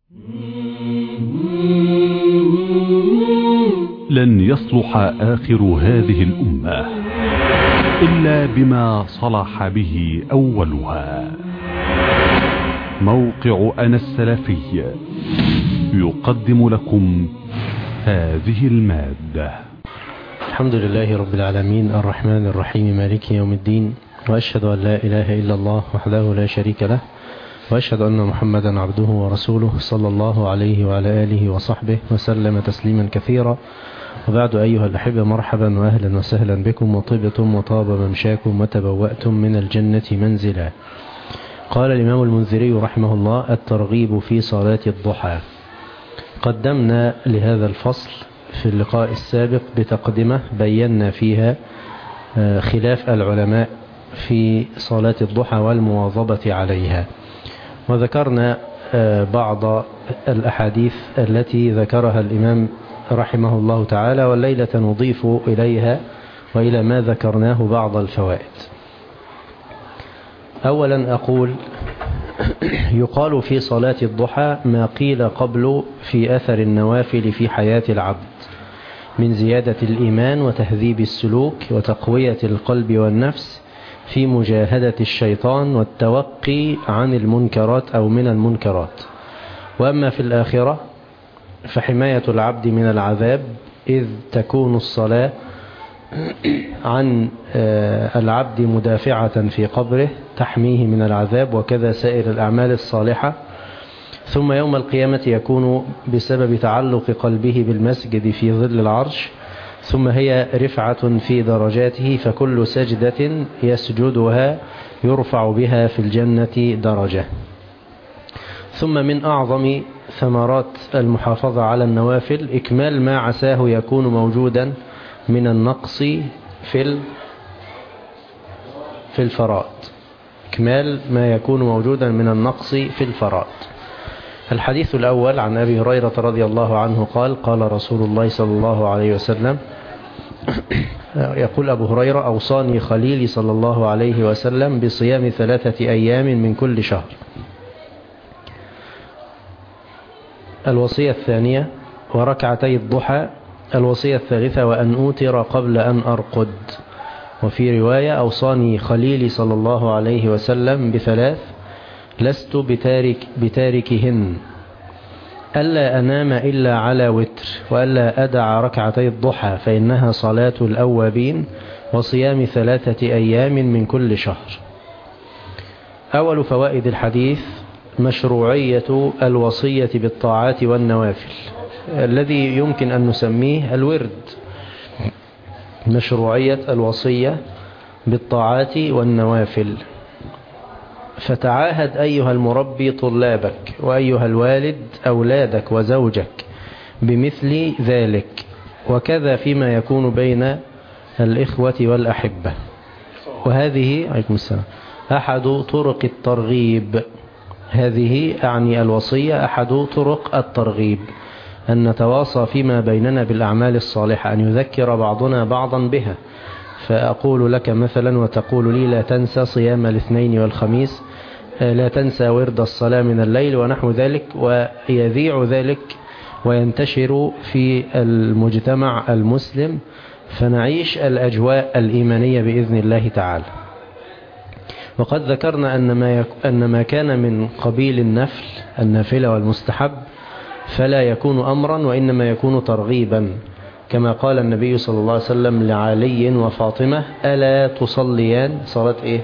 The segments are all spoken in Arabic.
لن يصلح آخر هذه الأمة إلا بما صلح به أولها. موقع أنا السلفي يقدم لكم هذه المادة. الحمد لله رب العالمين الرحمن الرحيم مالك يوم الدين، وأشهد أن لا إله إلا الله وحده لا شريك له، وأشهد أن محمدا عبده ورسوله صلى الله عليه وعلى آله وصحبه وسلم تسليما كثيرا. وبعد أيها الأحبة، مرحبا وأهلا وسهلا بكم، وطبتم وطاب ممشاكم وتبوأتم من الجنة منزلا. قال الإمام المنذري رحمه الله: الترغيب في صلاة الضحى. قدمنا لهذا الفصل في اللقاء السابق بتقدمة بينا فيها خلاف العلماء في صلاة الضحى والمواظبة عليها، وذكرنا بعض الأحاديث التي ذكرها الإمام رحمه الله تعالى، والليلة نضيف إليها وإلى ما ذكرناه بعض الفوائد. أولا أقول: يقال في صلاة الضحى ما قيل قبل في أثر النوافل في حياة العبد من زيادة الإيمان وتهذيب السلوك وتقوية القلب والنفس في مجاهدة الشيطان والتوقي عن المنكرات أو من المنكرات. وأما في الآخرة فحماية العبد من العذاب، إذ تكون الصلاة عن العبد مدافعة في قبره تحميه من العذاب، وكذا سائر الأعمال الصالحة. ثم يوم القيامة يكون بسبب تعلق قلبه بالمسجد في ظل العرش، ثم هي رفعة في درجاته، فكل سجدة يسجدها يرفع بها في الجنة درجة. ثم من أعظم ثمرات المحافظة على النوافل إكمال ما عساه يكون موجودا من النقص في الفرائض. إكمال ما يكون موجودا من النقص في الفرائض. الحديث الأول عن أبي هريرة رضي الله عنه قال: قال رسول الله صلى الله عليه وسلم، يقول أبو هريرة: أوصاني خليلي صلى الله عليه وسلم بصيام 3 أيام من كل شهر. الوصية الثانية: وركعتي الضحى. الوصية الثالثة: وأن أوتر قبل أن أرقد. وفي رواية: أوصاني خليلي صلى الله عليه وسلم ب3 لست بتاركهن: ألا أنام إلا على وتر، وألا أدع ركعتي الضحى فإنها صلاة الأوابين، وصيام 3 أيام من كل شهر. أول فوائد الحديث: مشروعية الوصية بالطاعات والنوافل، الذي يمكن أن نسميه الورد. مشروعية الوصية بالطاعات والنوافل. فتعاهد أيها المربي طلابك، وأيها الوالد أولادك وزوجك بمثل ذلك، وكذا فيما يكون بين الإخوة والأحبة. وهذه عليكم السلام أحد طرق الترغيب. هذه أعني الوصية أحد طرق الترغيب، أن نتواصى فيما بيننا بالأعمال الصالحة، أن يذكر بعضنا بعضا بها. فأقول لك مثلا وتقول لي: لا تنسى صيام الاثنين والخميس، لا تنسى ورد الصلاة من الليل، ونحو ذلك، ويذيع ذلك وينتشر في المجتمع المسلم، فنعيش الأجواء الإيمانية بإذن الله تعالى. وقد ذكرنا أن ما كان من قبيل النافلة والمستحب فلا يكون أمرا، وإنما يكون ترغيبا، كما قال النبي صلى الله عليه وسلم لعلي وفاطمة: ألا تصليان صلاة إيه؟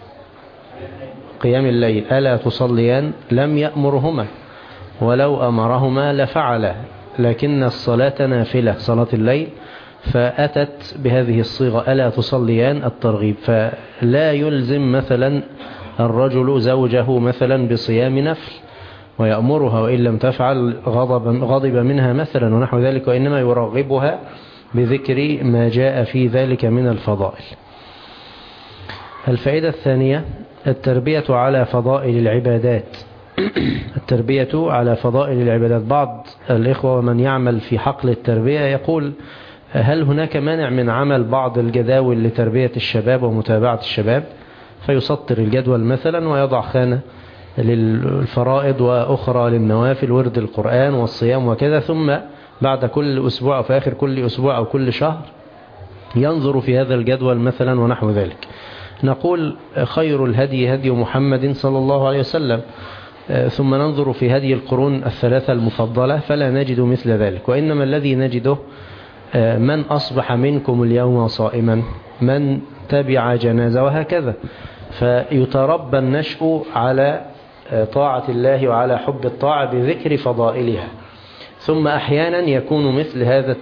قيام الليل. ألا تصليان؟ لم يأمرهما، ولو أمرهما لفعل، لكن الصلاة نافلة، صلاة الليل، فأتت بهذه الصيغة: ألا تصليان، الترغيب. فلا يلزم مثلا الرجل زوجه مثلا بصيام نفل ويأمرها، وإن لم تفعل غضب منها مثلا ونحو ذلك، وإنما يرغبها بذكر ما جاء في ذلك من الفضائل. الفائدة الثانية: التربية على فضائل العبادات. التربية على فضائل العبادات. بعض الإخوة ومن يعمل في حقل التربية يقول: هل هناك مانع من عمل بعض الجداول لتربية الشباب ومتابعة الشباب؟ فيسطر الجدول مثلا ويضع خانة للفرائض وأخرى للنوافل، ورد القرآن والصيام وكذا. ثم بعد كل أسبوع أو في آخر كل أسبوع أو كل شهر ينظر في هذا الجدول مثلا ونحو ذلك. نقول خير الهدي هدي محمد صلى الله عليه وسلم، ثم ننظر في هدي القرون الثلاثة المفضلة فلا نجد مثل ذلك. وإنما الذي نجده من أصبح منكم اليوم صائما، من تبع جنازة، وهكذا. فيتربى النشء على طاعة الله وعلى حب الطاعة بذكر فضائلها. ثم أحيانا يكون مثل هذا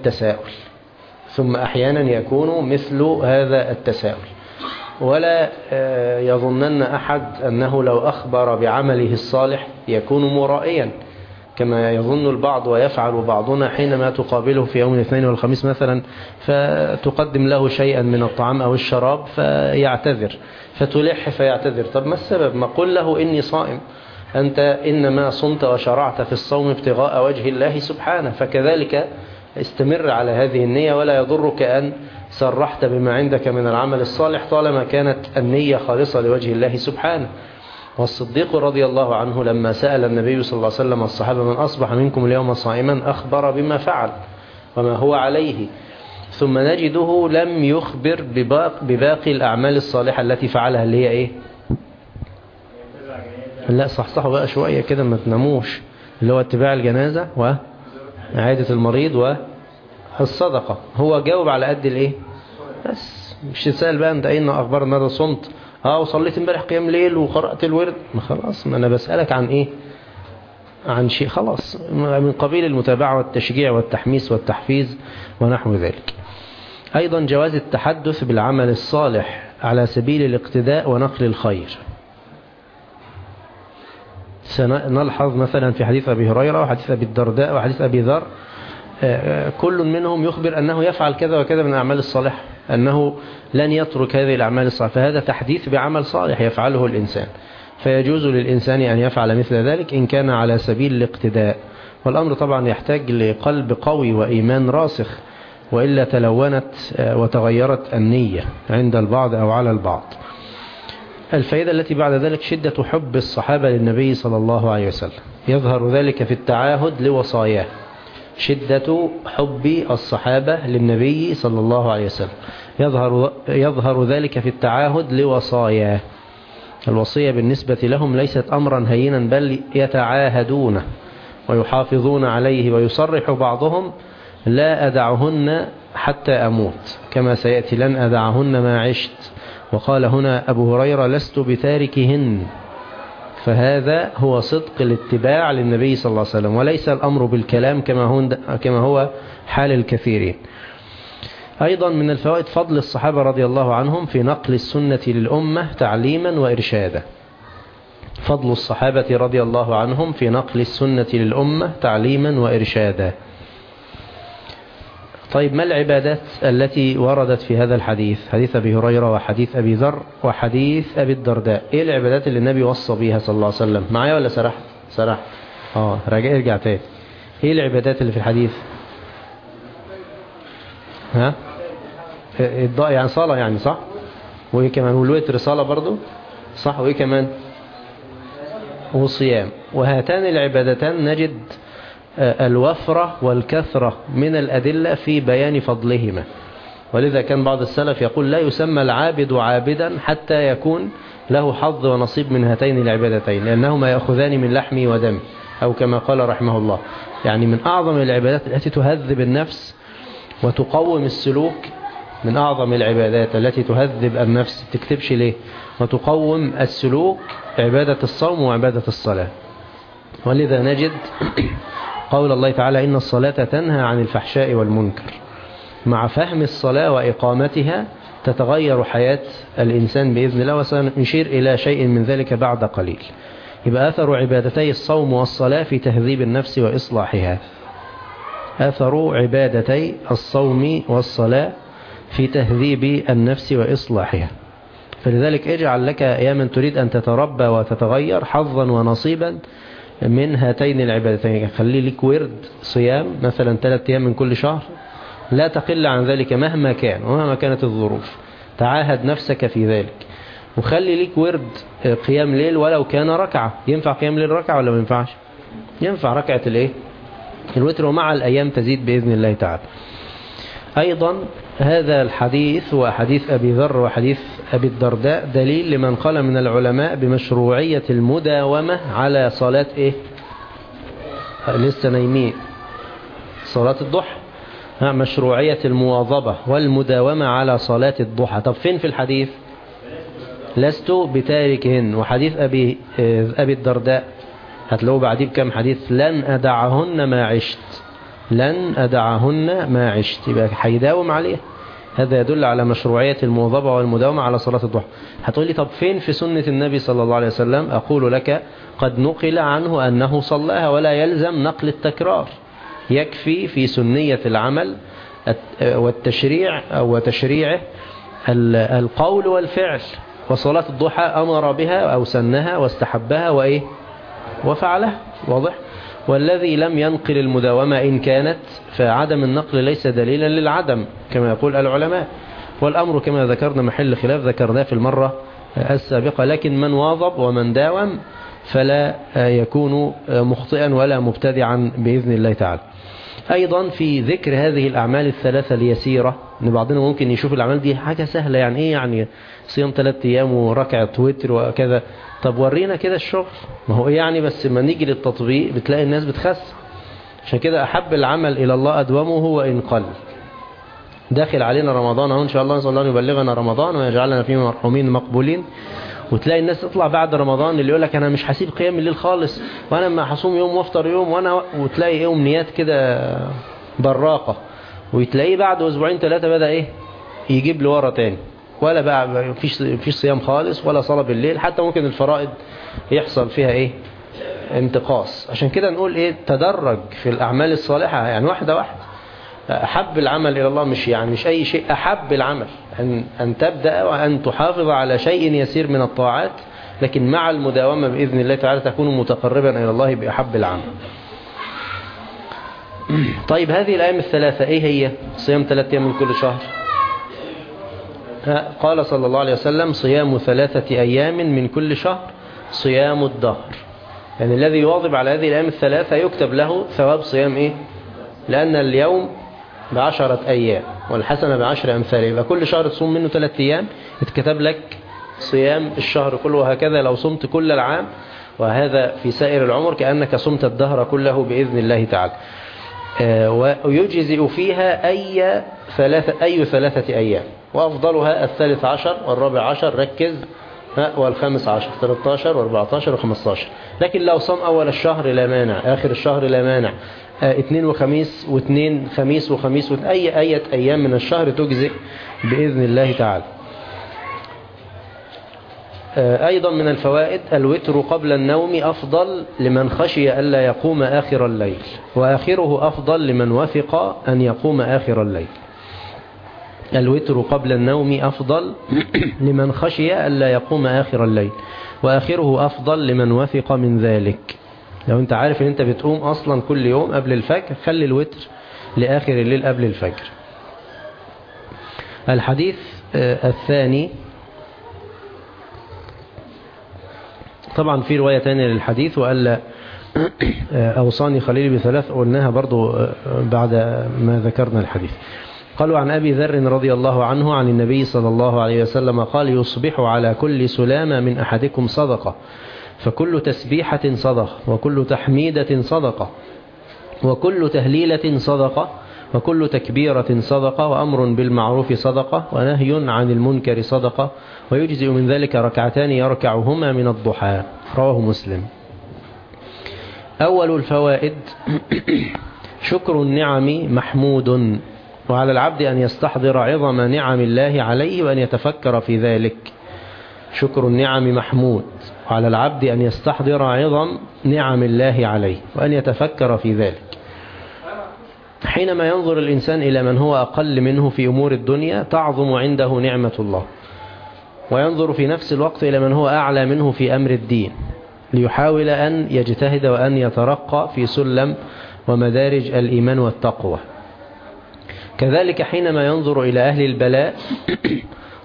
التساؤل، ولا يظنن أحد أنه لو أخبر بعمله الصالح يكون مرائيا كما يظن البعض ويفعل بعضنا حينما تقابله في يوم الاثنين والخميس مثلا، فتقدم له شيئا من الطعام أو الشراب فيعتذر، فتلح فيعتذر. طب ما السبب؟ ما قل له إني صائم، أنت إنما صمت وشرعت في الصوم ابتغاء وجه الله سبحانه، فكذلك استمر على هذه النية، ولا يضرك أن سرحت بما عندك من العمل الصالح طالما كانت النية خالصة لوجه الله سبحانه. والصديق رضي الله عنه لما سأل النبي صلى الله عليه وسلم الصحابة من أصبح منكم اليوم صائما أخبر بما فعل وما هو عليه، ثم نجده لم يخبر بباقي الأعمال الصالحة التي فعلها، اللي هي إيه؟ لا صحصحوا بقى شوية كده ما تناموش، اللي هو اتباع الجنازة وعيادة المريض والصدقة. هو جاوب على قد الإيه؟ بس مش تسأل بقى أنت أين أخبار النهارده صمت؟ وصليت امبارح قيام ليل وقرأت الورد. ما خلاص، ما أنا بسألك عن إيه؟ عن شيء خلاص من قبيل المتابعة والتشجيع والتحميس والتحفيز ونحو ذلك. أيضا جواز التحدث بالعمل الصالح على سبيل الاقتداء ونقل الخير. سنلحظ مثلا في حديث أبي هريرة وحديث أبي الدرداء وحديث أبي ذر، كل منهم يخبر أنه يفعل كذا وكذا من الأعمال الصالحة، أنه لن يترك هذه الأعمال الصالحة، فهذا تحديث بعمل صالح يفعله الإنسان، فيجوز للإنسان أن يفعل مثل ذلك إن كان على سبيل الاقتداء. والأمر طبعا يحتاج لقلب قوي وإيمان راسخ، وإلا تلونت وتغيرت النية عند البعض أو على البعض. الفائدة التي بعد ذلك شدة حب الصحابة للنبي صلى الله عليه وسلم، يظهر ذلك في التعاهد لوصاياه. شدة حب الصحابة للنبي صلى الله عليه وسلم يظهر ذلك في التعاهد لوصاياه. الوصية بالنسبة لهم ليست أمرا هينا، بل يتعاهدون ويحافظون عليه، ويصرح بعضهم لا أدعهن حتى أموت، كما سيأتي لن أدعهن ما عشت. وقال هنا أبو هريرة لست بتاركهن، فهذا هو صدق الاتباع للنبي صلى الله عليه وسلم، وليس الأمر بالكلام كما هو حال الكثيرين. أيضا من الفوائد فضل الصحابة رضي الله عنهم في نقل السنة للأمة تعليما وإرشادا. فضل الصحابة رضي الله عنهم في نقل السنة للأمة تعليما وإرشادا. طيب ما العبادات التي وردت في هذا الحديث؟ حديث أبي هريرة وحديث أبي ذر وحديث أبي الدرداء. إيه العبادات اللي النبي وصى بيها صلى الله عليه وسلم؟ معايا ولا سرحت؟ ارجع تاني. إيه العبادات اللي في الحديث؟ يعني صلاة يعني صح؟ وإيه كمان؟ والوتر صلاة برضو صح؟ وإيه كمان؟ وصيام. وهاتان العبادتان نجد الوفرة والكثرة من الأدلة في بيان فضلهما، ولذا كان بعض السلف يقول لا يسمى العابد عابدا حتى يكون له حظ ونصيب من هاتين العبادتين، لأنهما يأخذان من لحمي ودمي، أو كما قال رحمه الله. يعني من أعظم العبادات التي تهذب النفس وتقوم السلوك، من أعظم العبادات التي تهذب النفس، تكتبش ليه، وتقوم السلوك، عبادة الصوم وعبادة الصلاة. ولذا نجد قول الله تعالى إن الصلاة تنهى عن الفحشاء والمنكر. مع فهم الصلاة وإقامتها تتغير حياة الإنسان بإذن الله، وسنشير إلى شيء من ذلك بعد قليل. يبقى أثر عبادتي الصوم والصلاة في تهذيب النفس وإصلاحها. أثر عبادتي الصوم والصلاة في تهذيب النفس وإصلاحها. فلذلك اجعل لك يا من تريد أن تتربى وتتغير حظا ونصيبا من هاتين العبادتين. خلي لك ورد صيام مثلا 3 أيام من كل شهر، لا تقل عن ذلك مهما كان ومهما كانت الظروف. تعاهد نفسك في ذلك. وخلي ليك ورد قيام ليل ولو كان ركعة. ينفع قيام ليل ركعة ولا ما ينفعش؟ ينفع ركعة الوتر، ومع الأيام تزيد بإذن الله تعالى. أيضا هذا الحديث وحديث أبي ذر وحديث أبي الدرداء دليل لمن قال من العلماء بمشروعية المداومة على صلاة لسه نايمين، صلاة الضحى، مشروعية المواظبة والمداومة على صلاة الضحى. طب فين في الحديث؟ لست بتاركهن. وحديث أبي الدرداء هتلاقوه بعديه بكم حديث؟ لن أدعهن ما عشت، لن أدعهن ما عشت، يبقى هيداوم عليه. هذا يدل على مشروعية المواظبة والمداومة على صلاة الضحى. هتقول لي طب فين في سنة النبي صلى الله عليه وسلم؟ أقول لك قد نقل عنه أنه صلاها ولا يلزم نقل التكرار، يكفي في سنية العمل والتشريع أو تشريعه القول والفعل. وصلاة الضحى أمر بها أو سنها واستحبها وفعلها، واضح؟ والذي لم ينقل المداومة إن كانت فعدم النقل ليس دليلا للعدم كما يقول العلماء. والأمر كما ذكرنا محل خلاف، ذكرناه في المرة السابقة. لكن من واظب ومن داوم فلا يكون مخطئا ولا مبتدعا بإذن الله تعالى. أيضا في ذكر هذه الأعمال الثلاثة اليسيرة، إن بعضنا ممكن يشوف الأعمال دي حاجة سهلة، يعني إيه يعني صيام 3 أيام وركعة وتر وكذا. طب ورينا كده الشغل، ما هو يعني بس ما نيجي للتطبيق بتلاقي الناس بتخس. عشان كده أحب العمل إلى الله أدومه وإن قل. داخل علينا رمضان أهو إن شاء الله، نسأل الله أن يبلغنا رمضان ويجعلنا فيه مرحومين مقبولين. وتلاقي الناس تطلع بعد رمضان اللي يقول لك أنا مش هسيب قيام الليل خالص، وأنا ما هصوم يوم وافطر يوم، وتلاقي أمنيات كده براقة، وتلاقيه بعد أسبوعين 3 بدأ يجيب لورا تاني، ولا بقى فيش صيام خالص ولا صلاة بالليل، حتى ممكن الفرائض يحصل فيها انتقاص. عشان كده نقول تدرج في الأعمال الصالحة، يعني واحدة واحدة. أحب العمل إلى الله مش أي شيء، أحب العمل أن تبدأ وأن تحافظ على شيء يسير من الطاعات، لكن مع المداومة بإذن الله تعالى تكون متقربا إلى الله بأحب العمل. طيب هذه الأيام الثلاثة هي؟ صيام 3 أيام من كل شهر. قال صلى الله عليه وسلم صيام 3 أيام من كل شهر صيام الدهر. يعني الذي يواظب على هذه الأيام الثلاثة يكتب له ثواب صيام لأن اليوم ب10 أيام والحسنة ب10 أمثال، يبقى كل شهر تصوم منه 3 أيام يتكتب لك صيام الشهر كله. وهكذا لو صمت كل العام، وهذا في سائر العمر كأنك صمت الدهر كله بإذن الله تعالى. ويجزئ فيها أي 3 أيام، وأفضلها 13 و14، ركز، وال15 13 و14 و15. لكن لو صام أول الشهر لا مانع، آخر الشهر لا مانع، 2 وخميس و2 خميس وخميس أي أيام من الشهر تجزئ بإذن الله تعالى. أيضا من الفوائد الوتر قبل النوم أفضل لمن خشي ألا يقوم آخر الليل، وآخره أفضل لمن وثق أن يقوم آخر الليل. الوتر قبل النوم أفضل لمن خشي ألا يقوم آخر الليل، وآخره أفضل لمن وثق من ذلك. لو أنت عارف أن أنت بتقوم أصلا كل يوم قبل الفجر، خلي الوتر لآخر الليل قبل الفجر. الحديث الثاني، طبعا في رواية تانية للحديث، وألا أوصاني خليلي ب3، قلناها برضو بعد ما ذكرنا الحديث. قالوا عن أبي ذر رضي الله عنه عن النبي صلى الله عليه وسلم قال يصبح على كل سلامة من أحدكم صدقة، فكل تسبيحة صدقة، وكل تحميدة صدقة، وكل تهليلة صدقة، وكل تكبيرة صدقة، وأمر بالمعروف صدقة، ونهي عن المنكر صدقة، ويجزئ من ذلك 2 يركعهما من الضحى. رواه مسلم. أول الفوائد شكر النعم محمود، وعلى العبد أن يستحضر عظم نعم الله عليه وأن يتفكر في ذلك. شكر النعم محمود، وعلى العبد أن يستحضر عظم نعم الله عليه وأن يتفكر في ذلك. حينما ينظر الإنسان إلى من هو أقل منه في أمور الدنيا تعظم عنده نعمة الله، وينظر في نفس الوقت إلى من هو أعلى منه في أمر الدين ليحاول أن يجتهد وأن يترقى في سلم ومدارج الإيمان والتقوى. كذلك حينما ينظر إلى أهل البلاء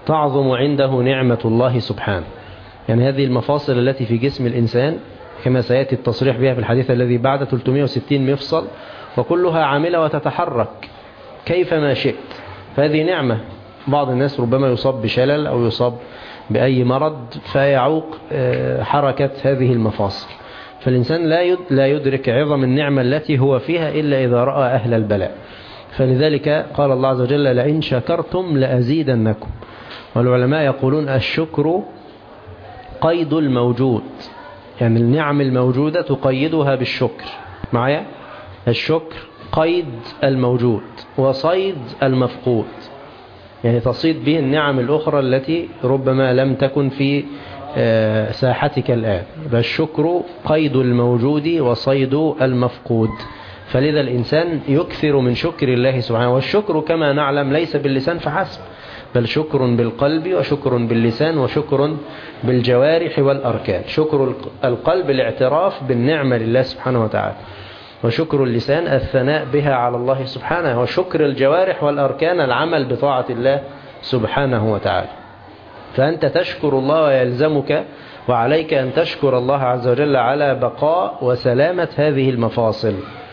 تعظم عنده نعمة الله سبحانه. يعني هذه المفاصل التي في جسم الإنسان كما سيأتي التصريح بها في الحديث الذي بعد 360 مفصل وكلها عاملة وتتحرك كيفما شئت، فهذه نعمة. بعض الناس ربما يصاب بشلل أو يصاب بأي مرض فيعوق حركة هذه المفاصل، فالإنسان لا يدرك عظم النعمة التي هو فيها إلا إذا رأى أهل البلاء. فلذلك قال الله عز وجل لئن شكرتم لأزيدنكم. والعلماء يقولون الشكر قيد الموجود، يعني النعم الموجودة تقيدها بالشكر. معايا؟ الشكر قيد الموجود وصيد المفقود، يعني تصيد به النعم الأخرى التي ربما لم تكن في ساحتك الآن. فالشكر قيد الموجود وصيد المفقود، فلذا الإنسان يكثر من شكر الله سبحانه. والشكر كما نعلم ليس باللسان فحسب، بل شكر بالقلب وشكر باللسان وشكر بالجوارح والأركان. شكر القلب الاعتراف بالنعمة لله سبحانه وتعالى، وشكر اللسان الثناء بها على الله سبحانه، وشكر الجوارح والأركان العمل بطاعة الله سبحانه وتعالى. فأنت تشكر الله ويلزمك وعليك أن تشكر الله عز وجل على بقاء وسلامة هذه المفاصل.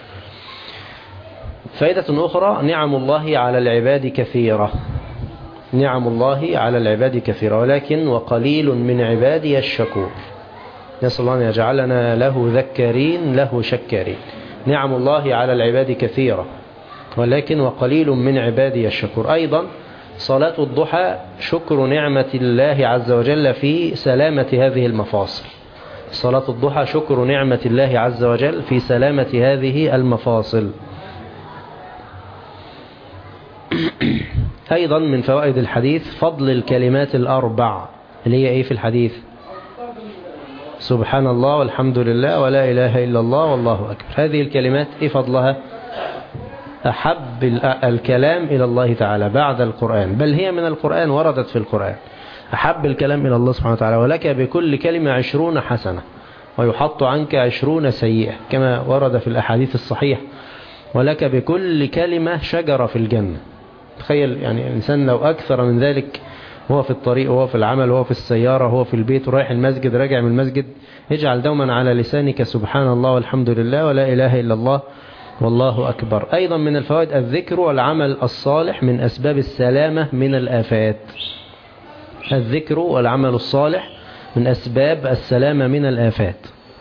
فائدة أخرى: نعم الله على العباد كثيرة. نعم الله على العباد كثيرة، ولكن وقليل من عبادي الشكور. نسأل الله أن يجعلنا له ذكارين له شكارين. نعم الله على العباد كثيرة، ولكن وقليل من عبادي الشكور. أيضا صلاة الضحى شكر نعمة الله عز وجل في سلامة هذه المفاصل. صلاة الضحى شكر نعمة الله عز وجل في سلامة هذه المفاصل. أيضا من فوائد الحديث فضل الكلمات الأربع اللي هي إيه في الحديث؟ سبحان الله والحمد لله ولا إله إلا الله والله أكبر. هذه الكلمات إيه فضلها؟ أحب الكلام إلى الله تعالى بعد القرآن، بل هي من القرآن، وردت في القرآن. أحب الكلام إلى الله سبحانه وتعالى: ولك بكل كلمة 20 حسنة ويحط عنك 20 سيئة، كما ورد في الأحاديث الصحيحة. ولك بكل كلمة شجرة في الجنة. تخيل يعني الإنسان لو أكثر من ذلك، هو في الطريق وهو في العمل وهو في السيارة وهو في البيت ورايح المسجد راجع من المسجد، اجعل دوما على لسانك سبحان الله والحمد لله ولا إله إلا الله والله أكبر. أيضا من الفوائد الذكر والعمل الصالح من أسباب السلامة من الآفات. الذكر والعمل الصالح من أسباب السلامة من الآفات.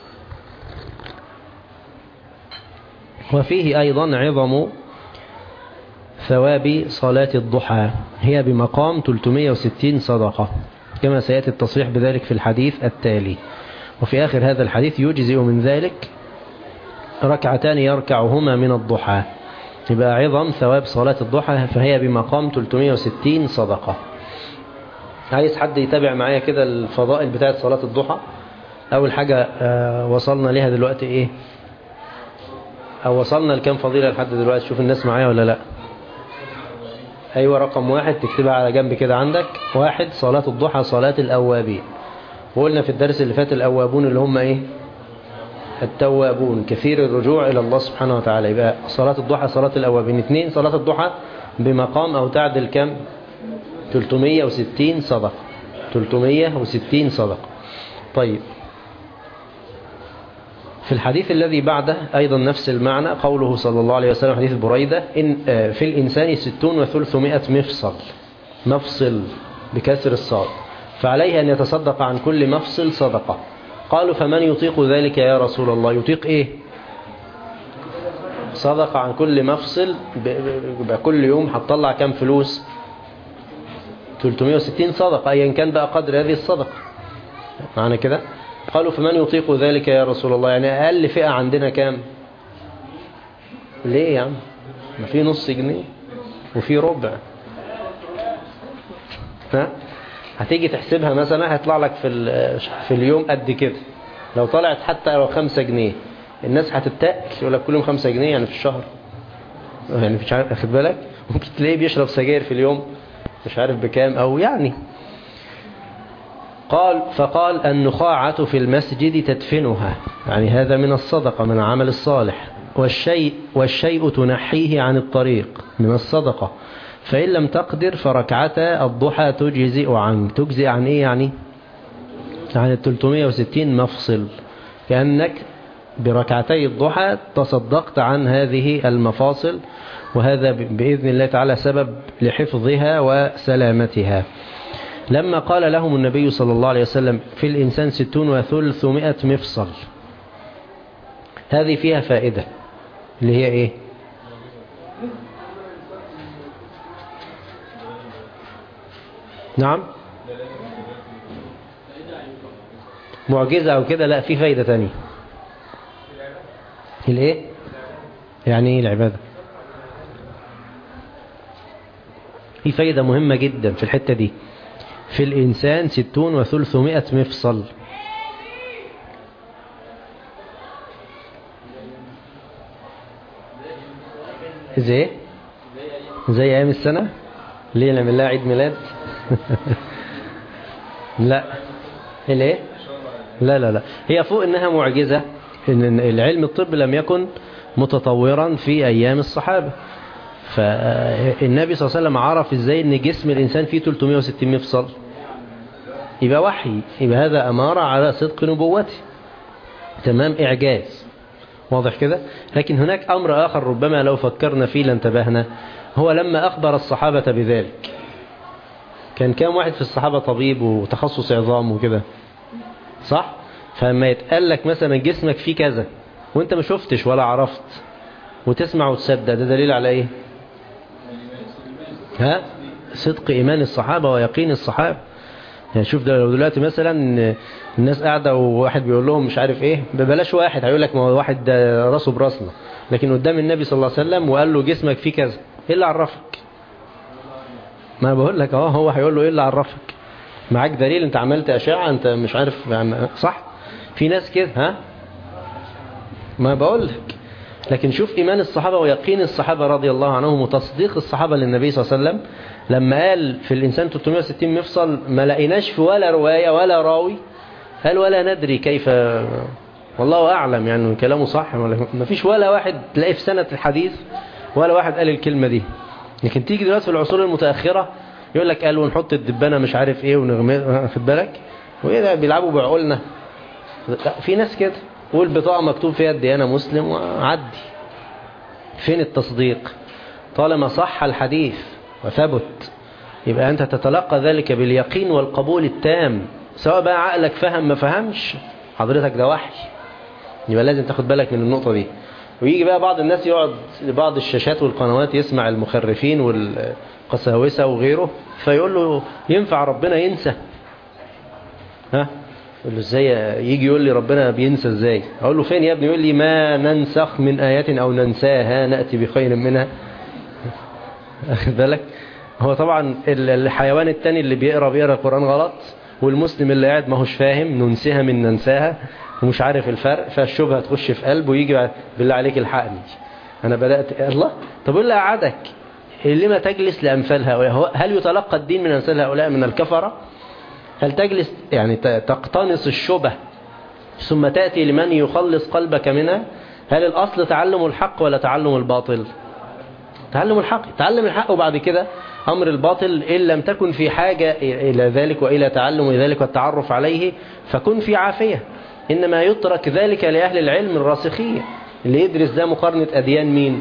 وفيه أيضا عظم ثواب صلاة الضحى، هي بمقام 360 صدقة، كما سيأتي التصريح بذلك في الحديث التالي. وفي آخر هذا الحديث يجزئ من ذلك ركعتان يركعهما من الضحى. يبقى عظم ثواب صلاة الضحى، فهي بمقام 360 صدقة. عايز حد يتابع معايا كده الفضائل بتاعت صلاة الضحى؟ أول حاجة وصلنا لها دلوقتي إيه؟ أو وصلنا لكم فضيلة لحد دلوقتي؟ شوف الناس معايا ولا لا؟ أيوة، رقم 1 تكتبها على جنب كده عندك. 1 صلاة الضحى صلاة الأوابين. وقلنا في الدرس اللي فات الأوابون اللي هم إيه؟ التوابون، كثير الرجوع إلى الله سبحانه وتعالى. يبقى صلاة الضحى صلاة الأوابين. 2 صلاة الضحى بمقام أو تعدل كم؟ 360 صدقة. 360 صدقة. طيب، في الحديث الذي بعده أيضا نفس المعنى، قوله صلى الله عليه وسلم حديث بريدة: في الإنسان 60 و300 مفصل. مفصل بكسر الصاد، فعليه أن يتصدق عن كل مفصل صدقة. قالوا: فمن يطيق ذلك يا رسول الله؟ يطيق إيه؟ صدقة عن كل مفصل. كل يوم هتطلع كم فلوس؟ 360 صدقة، أيا كان بقى قدر هذه الصدقة. معنى كده؟ قالوا: فمن يطيق ذلك يا رسول الله؟ يعني أقل فئة عندنا كام؟ ليه يا عم؟ ما في نص جنيه وفي ربع. هتيجي تحسبها مثلا هيطلع لك في اليوم قد كده. لو طلعت حتى لو 5 جنيه الناس هتتقل، يقول لك كل يوم 5 جنيه يعني في الشهر، يعني مش عارف، اخد بالك؟ ممكن تلاقيه بيشرب سجاير في اليوم مش عارف بكام، أو يعني. فقال: النخاعة في المسجد تدفنها، يعني هذا من الصدقة، من العمل الصالح. والشيء تنحيه عن الطريق، من الصدقة. فإن لم تقدر فركعتا الضحى تجزئ عنك. تجزئ عن إيه يعني؟ عن 360 مفصل، كأنك بركعتي الضحى تصدقت عن هذه المفاصل، وهذا بإذن الله تعالى سبب لحفظها وسلامتها. لما قال لهم النبي صلى الله عليه وسلم في الإنسان 60 و300 مفصل، هذه فيها فائدة اللي هي إيه؟ نعم، معجزة أو كده؟ لا، في فايدة تانية. الإيه؟ يعني إيه العبادة؟ في فايدة مهمة جدا في الحتة دي. في الإنسان 60 و300 مفصل. زي أيام السنة ليه نعمل لها عيد ميلاد؟ لا، ليه؟ لا، هي فوق إنها معجزة، إن العلم الطب لم يكن متطورا في أيام الصحابة، فالنبي صلى الله عليه وسلم عرف إزاي إن جسم الإنسان فيه 360 مفصل. يبقى وحي، يبقى هذا أمارة على صدق نبوته، تمام، إعجاز، واضح كده. لكن هناك أمر آخر ربما لو فكرنا فيه لانتبهنا، هو لما أخبر الصحابة بذلك، كان كام واحد في الصحابة طبيب وتخصص عظام وكده، صح؟ فلما يتقال لك مثلا جسمك فيه كذا وانت ما شفتش ولا عرفت وتسمع وتصدق، ده دليل على ايه؟ صدق إيمان الصحابة ويقين الصحابة. يعني شوف، ده لو دلوقتي مثلا الناس قاعدة وواحد بيقول لهم مش عارف ايه، ببلاش واحد هيقول لك ما هو واحد ده راسه براسنا، لكن قدام النبي صلى الله عليه وسلم وقال له جسمك فيه كذا، ايه اللي عرفك؟ ما بقول لك هو هيقول له ايه اللي عرفك؟ معاك دليل؟ انت عملت أشعة، انت مش عارف يعني، صح؟ في ناس كده، ما بقول لك. لكن شوف إيمان الصحابة ويقين الصحابة رضي الله عنهم وتصديق الصحابة للنبي صلى الله عليه وسلم لما قال في الإنسان 360 مفصل، ما لقيناش في ولا رواية ولا راوي قال ولا ندري كيف، والله أعلم، يعني كلامه صح، ما فيش ولا واحد تلاقيه في سنة الحديث ولا واحد قال الكلمة دي. لكن تيجي دلوقتي في العصور المتأخرة يقول لك قالوا نحط الدبانة مش عارف ايه ونغمر، خد بالك، وايه ده بيلعبوا بعقولنا. في ناس كده، والبطاقة مكتوب فيها الديانة مسلم وعدي. فين التصديق؟ طالما صح الحديث وثبت يبقى أنت تتلقى ذلك باليقين والقبول التام، سواء بقى عقلك فهم ما فهمش، حضرتك ده وحي. يبقى لازم تاخد بالك من النقطة دي. ويجي بقى بعض الناس يقعد لبعض الشاشات والقنوات يسمع المخرفين والقساوسة وغيره، فيقول له ينفع ربنا ينسى؟ يقول له ازاي؟ يجي يقول لي ربنا بينسى ازاي؟ اقول له فين يا ابني؟ يقول لي ما ننسخ من آية او ننساها نأتي بخير منها. اخد بالك؟ هو طبعا الحيوان التاني اللي بيقرأ القرآن غلط، والمسلم اللي قاعد ما هوش فاهم ننسيها من ننساها ومش عارف الفرق، فالشبهة تخش في قلبه ويجي بالله عليك الحقني انا بدأت الله. طب قول له قعدك لما تجلس لأمثال هؤلاء؟ هل يتلقى الدين من أمثال هؤلاء من الكفرة؟ هل تجلس يعني تقتنص الشبه ثم تأتي لمن يخلص قلبك منها؟ هل الأصل تعلم الحق ولا تعلم الباطل؟ تعلم الحق. تعلم الحق وبعد كده أمر الباطل إن لم تكن في حاجة إلى ذلك وإلى تعلم ذلك والتعرف عليه فكن في عافية. إنما يترك ذلك لأهل العلم الراسخين. اللي يدرس ده مقارنة أديان مين؟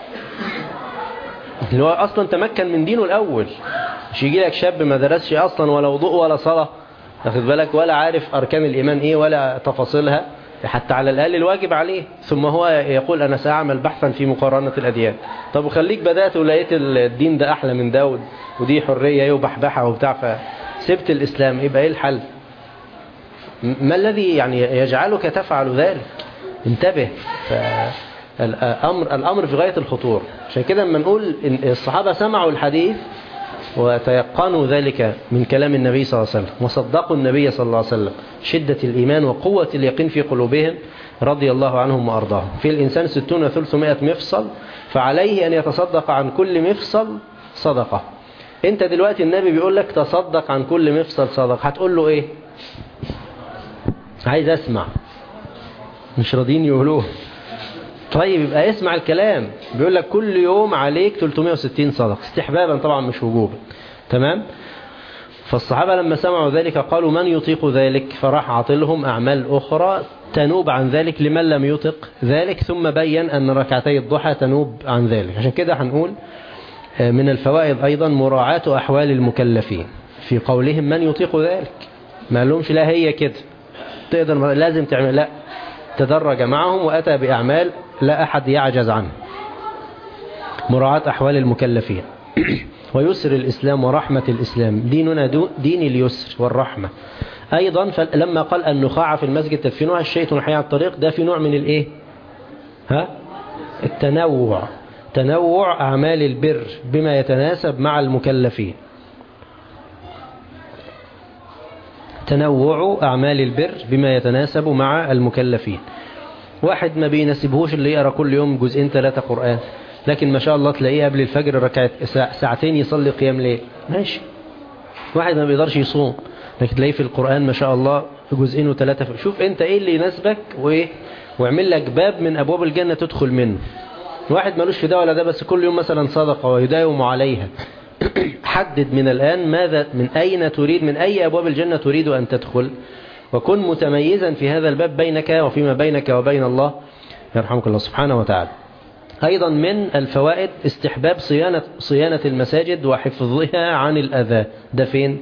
اللي هو أصلا تمكن من دينه الأول. مش يجي لك شاب ما درسش أصلا ولا وضوء ولا صلاة، تاخد بالك، ولا عارف أركان الإيمان إيه ولا تفاصيلها حتى على الأقل الواجب عليه، ثم هو يقول أنا سأعمل بحثا في مقارنة الأديان. طب وخليك بدأت ولقيت الدين ده أحلى من ده ودي حرية وبحبحة وبتاع فسبت الإسلام، يبقى إيه الحل؟ ما الذي يعني يجعلك تفعل ذلك؟ انتبه. الأمر في غاية الخطور. عشان كده لما نقول إن الصحابة سمعوا الحديث وتيقنوا ذلك من كلام النبي صلى الله عليه وسلم وصدقوا النبي صلى الله عليه وسلم، شدة الإيمان وقوة اليقين في قلوبهم رضي الله عنهم وأرضاهم. في الإنسان 60 و300 مفصل، فعليه أن يتصدق عن كل مفصل صدقة. أنت دلوقتي النبي بيقول لك تصدق عن كل مفصل صدقة، هتقول له إيه؟ عايز أسمع. مش راضين يقولوه. طيب يبقى اسمع الكلام، بيقول لك كل يوم عليك 360 صدقة استحبابا طبعا مش وجوبا. تمام. فالصحابة لما سمعوا ذلك قالوا من يطيق ذلك، فراح عطلهم أعمال أخرى تنوب عن ذلك لمن لم يطق ذلك، ثم بين أن ركعتي الضحى تنوب عن ذلك. عشان كده هنقول من الفوائد أيضا مراعاة أحوال المكلفين في قولهم من يطيق ذلك. ما لهمش لا هي كده تقدر لازم تعمل، لا، تدرج معهم وأتى بأعمال لا أحد يعجز عنه. مراعاة أحوال المكلفين. ويسر الإسلام ورحمة الإسلام، ديننا دين اليسر والرحمة. أيضا لما قال النخاع في المسجد تدفنها الشيء تنحي على الطريق، ده في نوع من الإيه؟ التنوع، تنوع أعمال البر بما يتناسب مع المكلفين. تنوع أعمال البر بما يتناسب مع المكلفين. واحد ما بيناسبهوش اللي يقرأ كل يوم جزئين 3 قرآن، لكن ما شاء الله تلاقيه قبل الفجر ركعت ساعتين يصلي قيام ليل، ماشي. واحد ما بيقدرش يصوم، لكن تلاقيه في القرآن ما شاء الله جزئين و3. شوف انت ايه اللي يناسبك واعمل لك باب من ابواب الجنة تدخل منه. واحد مالوش في ده ولا ده، بس كل يوم مثلا صدقة ويداوم عليها. حدد من الآن ماذا، من أين تريد، من أي أبواب الجنة تريد أن تدخل، وكن متميزا في هذا الباب بينك وفيما بينك وبين الله يرحمك الله سبحانه وتعالى. أيضا من الفوائد استحباب صيانة المساجد وحفظها عن الأذى. ده فين؟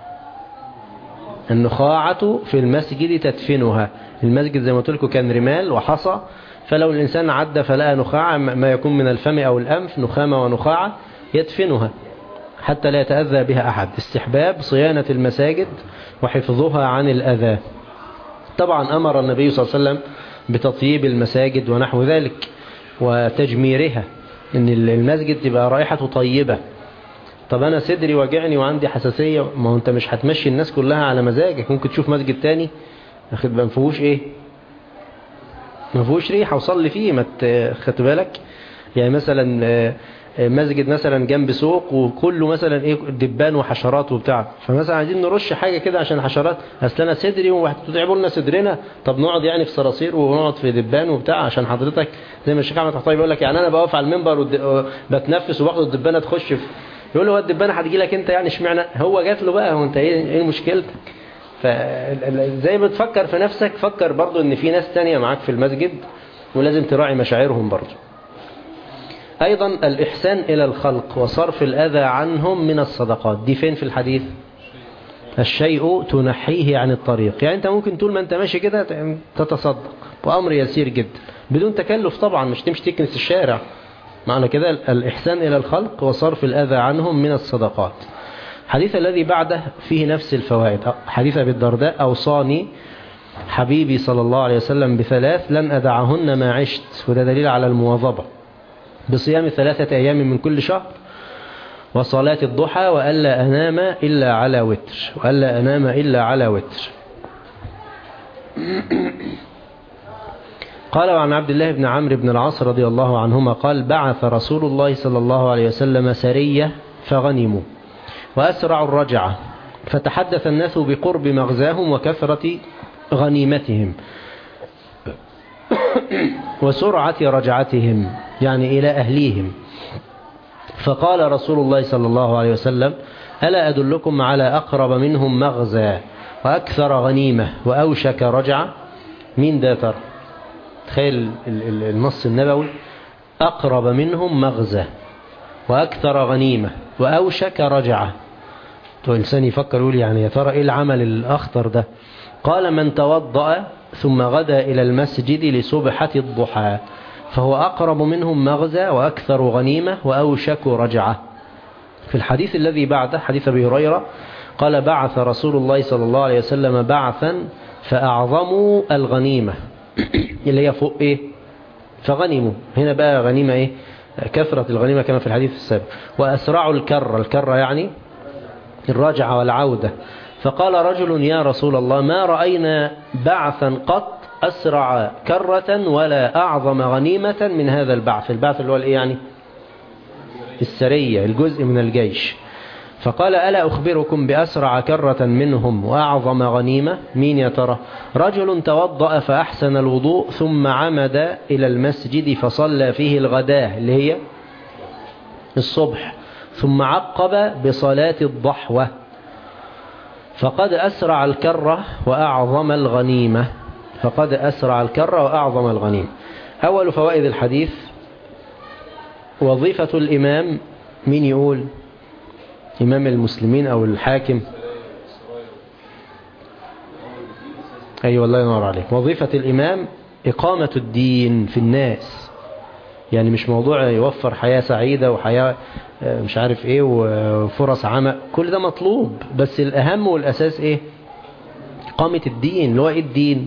النخاعة في المسجد تدفنها. المسجد زي ما قلت لكم كان رمال وحصى، فلو الإنسان عدى فلقى نخاعة ما يكون من الفم أو الأنف، نخامة ونخاعة، يدفنها حتى لا يتأذى بها أحد. استحباب صيانة المساجد وحفظها عن الأذى. طبعا أمر النبي صلى الله عليه وسلم بتطييب المساجد ونحو ذلك وتجميرها، إن المسجد تبقى رائحته طيبة. طب أنا صدري وجعني وعندي حساسية، ما هو أنت مش هتمشي الناس كلها على مزاجك، ممكن تشوف مسجد تاني أخد ما فيهوش إيه، ما فيهوش ريحة وصلي فيه، ما خدت بالك. يعني مثلا مسجد مثلا جنب سوق وكله مثلا ايه دبان وحشرات وبتاع، فمثلا عايزين نرش حاجة كده عشان حشرات، اصل انا صدري وهتتعبوا لنا صدرنا، طب نقعد يعني في صراصير ونقعد في دبان وبتاع عشان حضرتك زي ما الشيخ احمد حطيب يقول لك، يعني انا بقف على المنبر وبتنفس وباخد الدبانه تخش في، يقول له هو الدبانه هتجي لك انت يعني اشمعنى هو جات له بقى، هو انت ايه مشكلتك؟ فزي ما تفكر في نفسك فكر برضو ان في ناس تانية معاك في المسجد ولازم تراعي مشاعرهم برضو. أيضا الإحسان إلى الخلق وصرف الأذى عنهم من الصدقات. دي فين في الحديث؟ الشيء تنحيه عن الطريق، يعني أنت ممكن طول ما أنت ماشي كده تتصدق، وأمر يسير جدا بدون تكلف طبعا، مش تمشي تكنس الشارع. معنى كده الإحسان إلى الخلق وصرف الأذى عنهم من الصدقات. الحديث الذي بعده فيه نفس الفوائد. حديث أبي الدرداء أوصاني حبيبي صلى الله عليه وسلم ب3 لن أدعهن ما عشت، وده دليل على المواظبة بصيام 3 أيام من كل شهر، وصلاة الضحى، وألا أنام إلا على وتر، وألا أنام إلا على وتر. قال وعن عبد الله بن عمرو بن العاص رضي الله عنهما قال بعث رسول الله صلى الله عليه وسلم سرية فغنموا وأسرعوا الرجعة، فتحدث الناس بقرب مغزاهم وكثرة غنيمتهم وسرعة رجعتهم، يعني إلى أهليهم. فقال رسول الله صلى الله عليه وسلم ألا أدلكم على أقرب منهم مغزى وأكثر غنيمة وأوشك رجعة؟ مين ده ترى؟ تخيل النص النبوي، أقرب منهم مغزى وأكثر غنيمة وأوشك رجعة. الإنسان يفكر يقول يعني يا ترى إيه العمل الأخطر ده؟ قال من توضأ ثم غدا إلى المسجد لصبحة الضحى فهو أقرب منهم مغزى وأكثر غنيمة وأوشك رجعة. في الحديث الذي بعده حديث أبي هريرة قال بعث رسول الله صلى الله عليه وسلم بعثا فأعظموا الغنيمة اللي هي فوق إيه؟ فغنموا. هنا بقى غنيمة إيه؟ كثرة الغنيمة كما في الحديث السابق. وأسرعوا الكرة يعني الرجعة والعودة. فقال رجل يا رسول الله ما رأينا بعثا قط أسرع كرة ولا أعظم غنيمة من هذا البعث. البعث اللي هو الإيه يعني؟ السرية، الجزء من الجيش. فقال ألا أخبركم بأسرع كرة منهم وأعظم غنيمة؟ مين يا ترى؟ رجل توضأ فأحسن الوضوء ثم عمد إلى المسجد فصلى فيه الغداة اللي هي الصبح، ثم عقب بصلاة الضحوة، فقد أسرع الكرة وأعظم الغنيمة. فقد أسرع الكرة وأعظم الغنيمة. أول فوائد الحديث: وظيفة الإمام، مين يقول؟ إمام المسلمين أو الحاكم؟ أي والله ينور عليك. وظيفة الإمام إقامة الدين في الناس، يعني مش موضوع يوفر حياة سعيدة وحياة مش عارف ايه وفرص عمل، كل ده مطلوب، بس الأهم والأساس ايه؟ إقامة الدين. اللي هو ايه الدين؟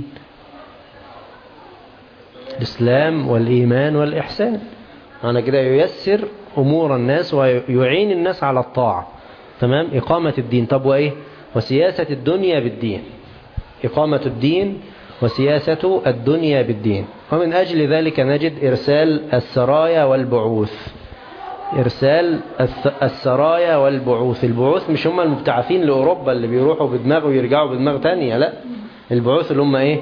الإسلام والإيمان والإحسان. أنا كده ييسر أمور الناس ويعين الناس على الطاعة. تمام؟ إقامة الدين. طب وإيه؟ وسياسة الدنيا بالدين. إقامة الدين وسياسة الدنيا بالدين. ومن أجل ذلك نجد إرسال السرايا والبعوث. إرسال السرايا والبعوث. البعوث مش هم المبتعثين لأوروبا اللي بيروحوا بدماغ ويرجعوا بدماغ تانية، لا، البعوث اللي هم إيه؟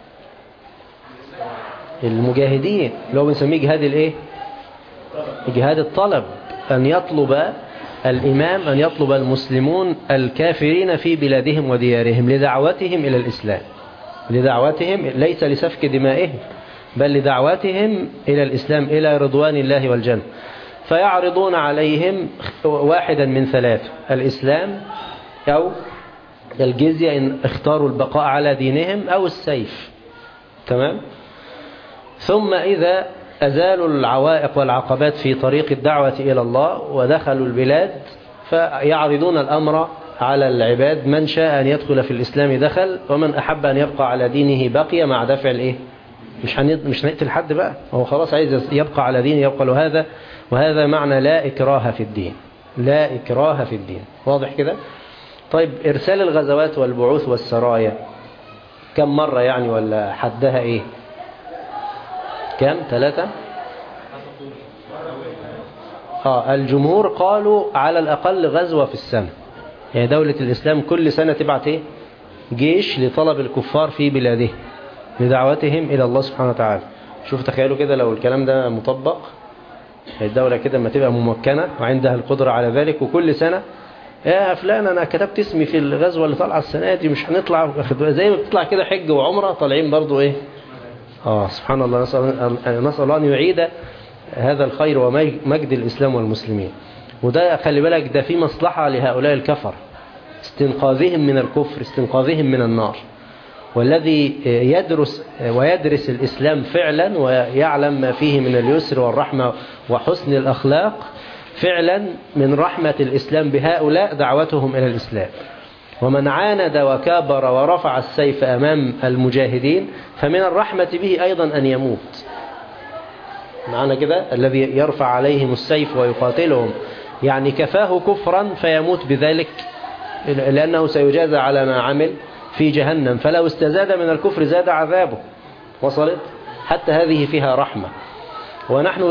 المجاهدين، اللي هو بنسميه جهاد الإيه؟ جهاد الطلب. أن يطلب الإمام، أن يطلب المسلمون الكافرين في بلادهم وديارهم لدعوتهم إلى الإسلام، لدعوتهم ليس لسفك دمائهم، بل لدعوتهم إلى الإسلام، إلى رضوان الله والجنة. فيعرضون عليهم واحدا من ثلاثة: الإسلام أو الجزية إن اختاروا البقاء على دينهم، أو السيف. تمام؟ ثم إذا أزالوا العوائق والعقبات في طريق الدعوة إلى الله ودخلوا البلاد، فيعرضون الأمر على العباد: من شاء أن يدخل في الإسلام دخل، ومن أحب أن يبقى على دينه بقي، مع دفع الإيه؟ مش نقتل حد بقى، هو خلاص عايز يبقى على دينه يبقى له. وهذا معنى لا إكراه في الدين. لا إكراه في الدين. واضح كده؟ طيب، إرسال الغزوات والبعوث والسرايا كم مرة يعني، ولا حدها إيه؟ كم؟ 3؟ الجمهور قالوا على الأقل غزوة في السنة. يعني دولة الإسلام كل سنة تبعت إيه؟ جيش لطلب الكفار في بلاده لدعوتهم إلى الله سبحانه وتعالى. شوف تخيلوا كده لو الكلام ده مطبق، الدولة كده ما تبقى ممكنة وعندها القدرة على ذلك، وكل سنة يا فلان أنا كتبت اسمي في الغزوة اللي طالعة السنة دي، مش هنطلع زي ما بتطلع كده حج وعمرة، طالعين برضو إيه؟ سبحان الله. نسأل الله أن يعيد هذا الخير ومجد الإسلام والمسلمين. وده خلي بالك، ده في مصلحة لهؤلاء الكفر، استنقاذهم من الكفر، استنقاذهم من النار. والذي يدرس الإسلام فعلا ويعلم ما فيه من اليسر والرحمة وحسن الأخلاق، فعلا من رحمة الإسلام بهؤلاء دعوتهم إلى الإسلام. ومن عاند وكابر ورفع السيف أمام المجاهدين، فمن الرحمة به أيضا أن يموت. معنى كده الذي يرفع عليهم السيف ويقاتلهم، يعني كفاه كفرا فيموت بذلك، لأنه سيجازى على ما عمل في جهنم، فلو استزاد من الكفر زاد عذابه. وصلت؟ حتى هذه فيها رحمة. ونحن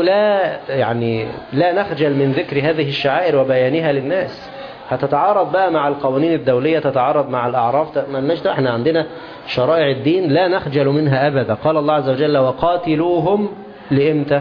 لا نخجل من ذكر هذه الشعائر وبيانها للناس. هتتعارض بقى مع القوانين الدولية، تتعارض مع الأعراف، احنا عندنا شرائع الدين لا نخجل منها أبدا. قال الله عز وجل: وقاتلوهم لإمتى؟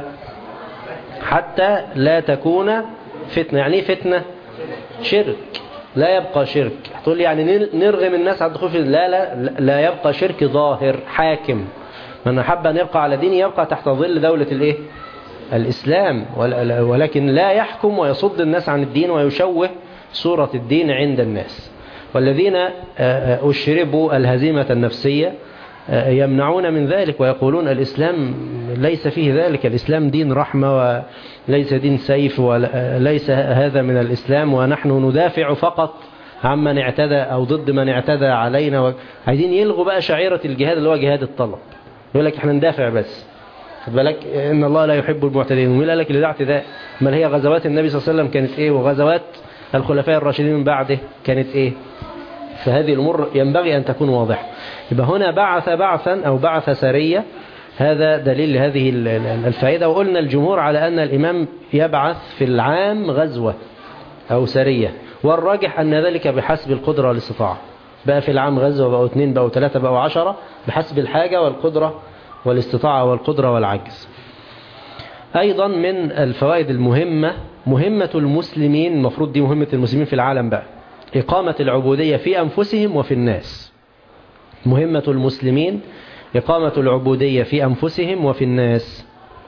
حتى لا تكون فتنة. يعني فتنة شرك، لا يبقى شرك. هتقول لي يعني نرغم الناس على الدخول في لا يبقى شرك ظاهر حاكم. من أحب أن يبقى على دينه يبقى تحت ظل دولة الإيه؟ الإسلام، ولكن لا يحكم ويصد الناس عن الدين ويشوه صورة الدين عند الناس. والذين أشربوا الهزيمة النفسية يمنعون من ذلك ويقولون الإسلام ليس فيه ذلك، الإسلام دين رحمة وليس دين سيف، وليس هذا من الإسلام، ونحن ندافع فقط عمن اعتدى أو ضد من اعتدى علينا. عايزين يلغوا بقى شعيرة الجهاد اللي هو جهاد الطلب، يقول لك احنا ندافع بس. خد بالك إن الله لا يحب المعتدين. ومين قال لك اللي ده اعتداء؟ ما هي غزوات النبي صلى الله عليه وسلم كانت ايه، وغزوات الخلفاء الراشدين من بعده كانت ايه؟ فهذه الأمور ينبغي أن تكون واضحة. يبقى هنا بعثا أو بعث سرية، هذا دليل لهذه الفائدة. وقلنا الجمهور على أن الإمام يبعث في العام غزوة أو سرية، والراجح أن ذلك بحسب القدرة والاستطاعة. بقى في العام غزوة، بقوا 2، بقوا 3، بقوا 10، بحسب الحاجة والقدرة والاستطاعة والقدرة والعجز. أيضا من الفوائد المهمة مهمة المسلمين، المفروض دي مهمة المسلمين في العالم بقى، إقامة العبودية في أنفسهم وفي الناس. مهمة المسلمين إقامة العبودية في أنفسهم وفي الناس.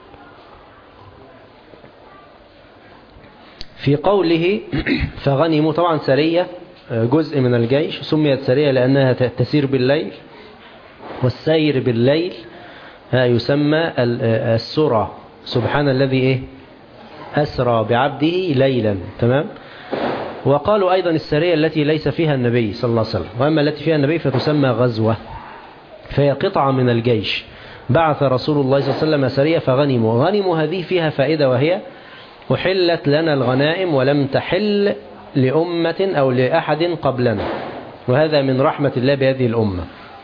في قوله فغنموا، طبعا سرية جزء من الجيش، سميت سرية لأنها تسير بالليل، والسير بالليل يسمى السرى. سبحان الذي أسرى بعبده ليلا. تمام. وقالوا أيضا السرية التي ليس فيها النبي صلى الله عليه وسلم، وأما التي فيها النبي فتسمى غزوة، فهي قطعة من الجيش. بعث رسول الله صلى الله عليه وسلم سرية فغنموا. غنموا هذه فيها فائدة، وهي أحلت لنا الغنائم ولم تحل لأمة أو لأحد قبلنا، وهذا من رحمة الله بهذه الأمة.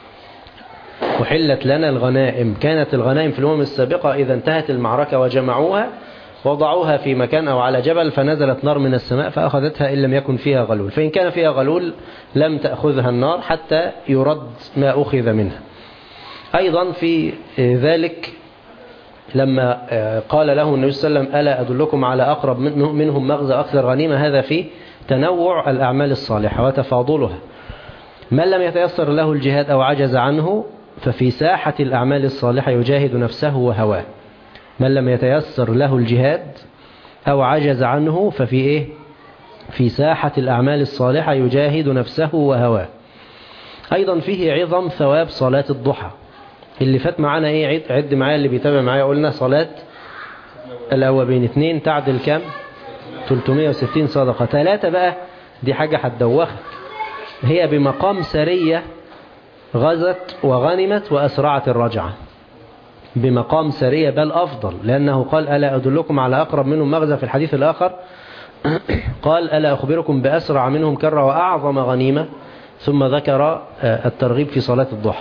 أحلت لنا الغنائم. كانت الغنائم في الأمم السابقة إذا انتهت المعركة وجمعوها وضعوها في مكان أو على جبل، فنزلت نار من السماء فأخذتها إن لم يكن فيها غلول، فإن كان فيها غلول لم تأخذها النار حتى يرد ما أخذ منها. أيضا في ذلك لما قال له النبي صلى الله عليه وسلم ألا أدلكم على أقرب منهم مغزى أكثر غنيمة، هذا في تنوع الأعمال الصالحة وتفاضلها. من لم يتيسر له الجهاد أو عجز عنه ففي ساحة الأعمال الصالحة يجاهد نفسه وهواه. من لم يتيسر له الجهاد أو عجز عنه ففي في ساحة الأعمال الصالحة يجاهد نفسه وهواه. أيضا فيه عظم ثواب صلاة الضحى. اللي فات معانا عد معايا اللي بيتابع معايا، قلنا صلاة الأوابين 2 تعدل كام؟ 360 صدقة. 3 بقى دي حاجة هتدوخك، هي بمقام سرية غزت وغنمت وأسرعت الرجعة. بمقام سرية بل أفضل، لأنه قال ألا أدلكم على أقرب منهم مغزى. في الحديث الآخر قال ألا أخبركم بأسرع منهم كرة وأعظم غنيمة، ثم ذكر الترغيب في صلاة الضحى.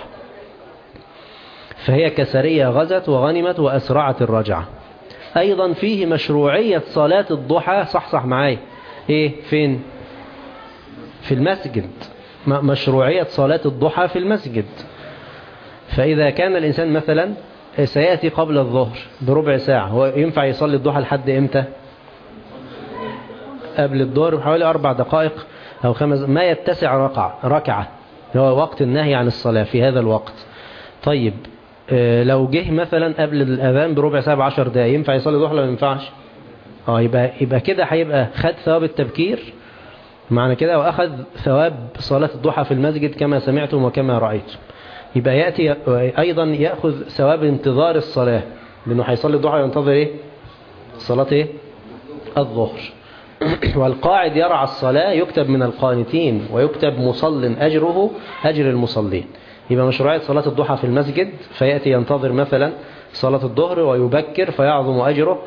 فهي كسرية غزت وغنمت وأسرعت الرجعة. أيضا فيه مشروعية صلاة الضحى. صح معاي فين؟ في المسجد. مشروعية صلاة الضحى في المسجد. فإذا كان الإنسان مثلا سيأتي قبل الظهر بربع ساعة، هو ينفع يصلي الضحى لحد إمتى؟ قبل الظهر بحوالي 4 دقائق أو 5، ما يتسع ركعة، هو وقت النهي عن الصلاة في هذا الوقت. طيب لو جه مثلا قبل الأذان بربع ساعة ب10 دقائق، ينفع يصلي الضحى ولا ما ينفعش؟ يبقى كده هيبقى خد ثواب التبكير معنى كده، وأخذ ثواب صلاة الضحى في المسجد كما سمعتم وكما رأيتم. يبقى يأتي أيضا يأخذ ثواب انتظار الصلاة، لأنه هيصلي الضحى ينتظر صلاة الظهر. والقاعد يرعى الصلاة يكتب من القانتين، ويكتب مصل أجره أجر المصلين. يبقى مشروعية صلاة الضحى في المسجد، فيأتي ينتظر مثلا صلاة الظهر ويبكر فيعظم أجره.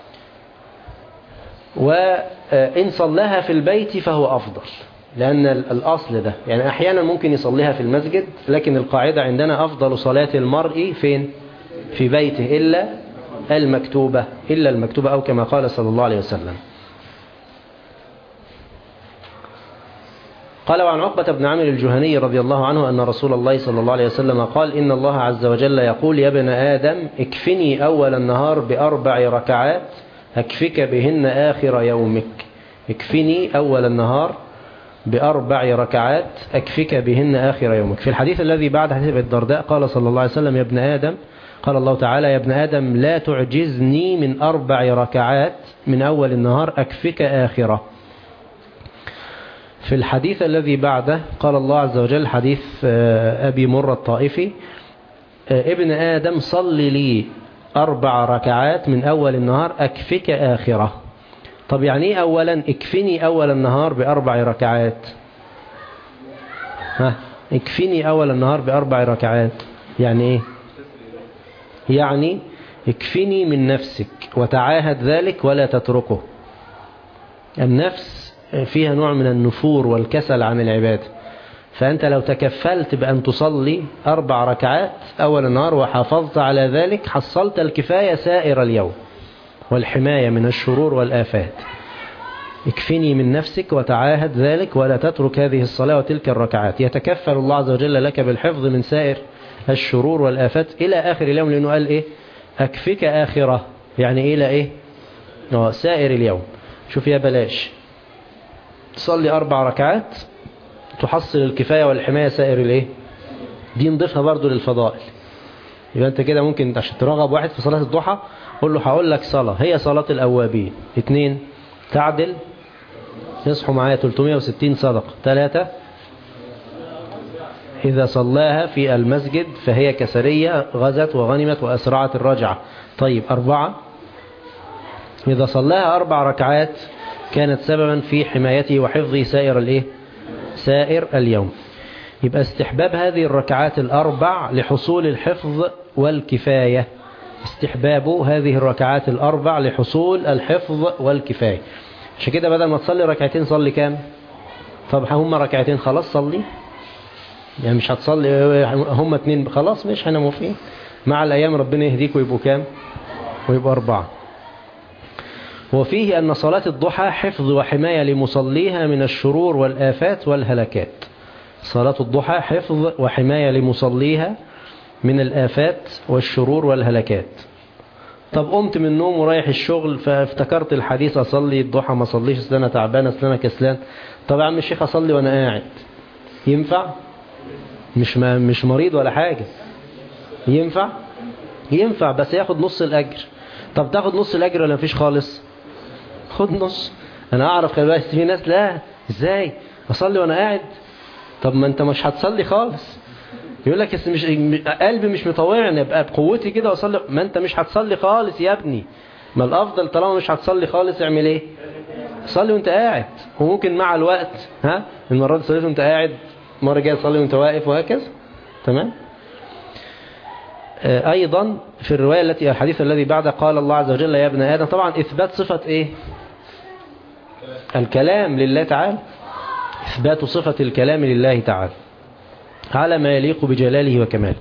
وإن صلاها في البيت فهو أفضل، لأن الأصل ده يعني أحيانا ممكن يصليها في المسجد، لكن القاعدة عندنا أفضل صلاة المرء فين؟ في بيته، إلا المكتوبة أو كما قال صلى الله عليه وسلم. قال وعن عقبة بن عامر الجهني رضي الله عنه أن رسول الله صلى الله عليه وسلم قال إن الله عز وجل يقول يا ابن آدم اكفني أول النهار ب4 ركعات أكفك بهن آخر يومك. اكفني أول النهار ب4 ركعات أكفك بهن آخر يومك. في الحديث الذي بعد حديث الدرداء قال صلى الله عليه وسلم يا ابن آدم، قال الله تعالى يا ابن آدم لا تعجزني من 4 ركعات من أول النهار أكفك آخرة. في الحديث الذي بعده قال الله عز وجل حديث أبي مرة الطائفي ابن آدم صل لي 4 ركعات من أول النهار أكفك آخرة. طب يعني ايه أولا اكفني أول النهار ب4 ركعات؟ اكفني أول النهار ب4 ركعات يعني ايه؟ يعني اكفني من نفسك وتعاهد ذلك ولا تتركه. النفس فيها نوع من النفور والكسل عن العبادة، فأنت لو تكفلت بأن تصلي 4 ركعات أول النهار وحافظت على ذلك حصلت الكفاية سائر اليوم والحماية من الشرور والآفات. اكفني من نفسك وتعاهد ذلك ولا تترك هذه الصلاة وتلك الركعات. يتكفل الله عز وجل لك بالحفظ من سائر الشرور والآفات إلى آخر اليوم، لأنه قال إيه أكفك آخرة، يعني إلى إيه سائر اليوم. شوف يا بلاش تصلي 4 ركعات تحصل الكفاية والحماية سائر الإيه، دي نضيفها برضو للفضائل. يبقى أنت كده ممكن عشان ترغب واحد في صلاة الضحى قول له هقول لك صلاة هي صلاة الأوابين. 2 تعدل يصحوا معايا 360 صدقة. 3 إذا صلاها في المسجد فهي كسرية غزت وغنمت وأسرعت الرجعة. طيب 4 إذا صلاها 4 ركعات كانت سببا في حمايته وحفظه سائر اليوم. يبقى استحباب هذه الركعات ال4 لحصول الحفظ والكفاية. استحباب هذه الركعات ال4 لحصول الحفظ والكفاية. عشان كده بدل ما تصلي ركعتين صلي كام؟ طب هم ركعتين خلاص صلي، يعني مش هتصلي هم 2 خلاص مش احنا موافقين. مع الأيام ربنا يهديك ويبقوا كام؟ ويبقوا 4. وفيه أن صلاة الضحى حفظ وحماية لمصليها من الشرور والآفات والهلكات. صلاة الضحى حفظ وحماية لمصليها من الآفات والشرور والهلكات. طب قمت من النوم ورايح الشغل فافتكرت الحديث أصلي الضحى ما صليش أصل أنا تعبان أصل أنا كسلان. طب يا عم الشيخ أصلي وأنا قاعد ينفع؟ مش مريض ولا حاجة. ينفع بس ياخد نص الأجر. طب تاخد نص الأجر ولا مفيش خالص؟ خد نص. أنا أعرف في ناس لا إزاي أصلي وأنا قاعد. طب ما أنت مش هتصلي خالص. يقول لك مش قلبي مش مطوعني ابقى بقوتي كده واصلي. ما انت مش هتصلي خالص يا ابني. ما الافضل طالما مش هتصلي خالص اعمل ايه؟ صلي وانت قاعد. وممكن مع الوقت المره دي صليت وانت قاعد، المره الجايه تصلي وانت واقف وهكذا. تمام. ايضا في الروايه الحديث الذي بعده قال الله عز وجل يا ابن ادم. طبعا اثبات صفه ايه؟ الكلام لله تعالى. اثبات صفه الكلام لله تعالى على ما يليق بجلاله وكماله.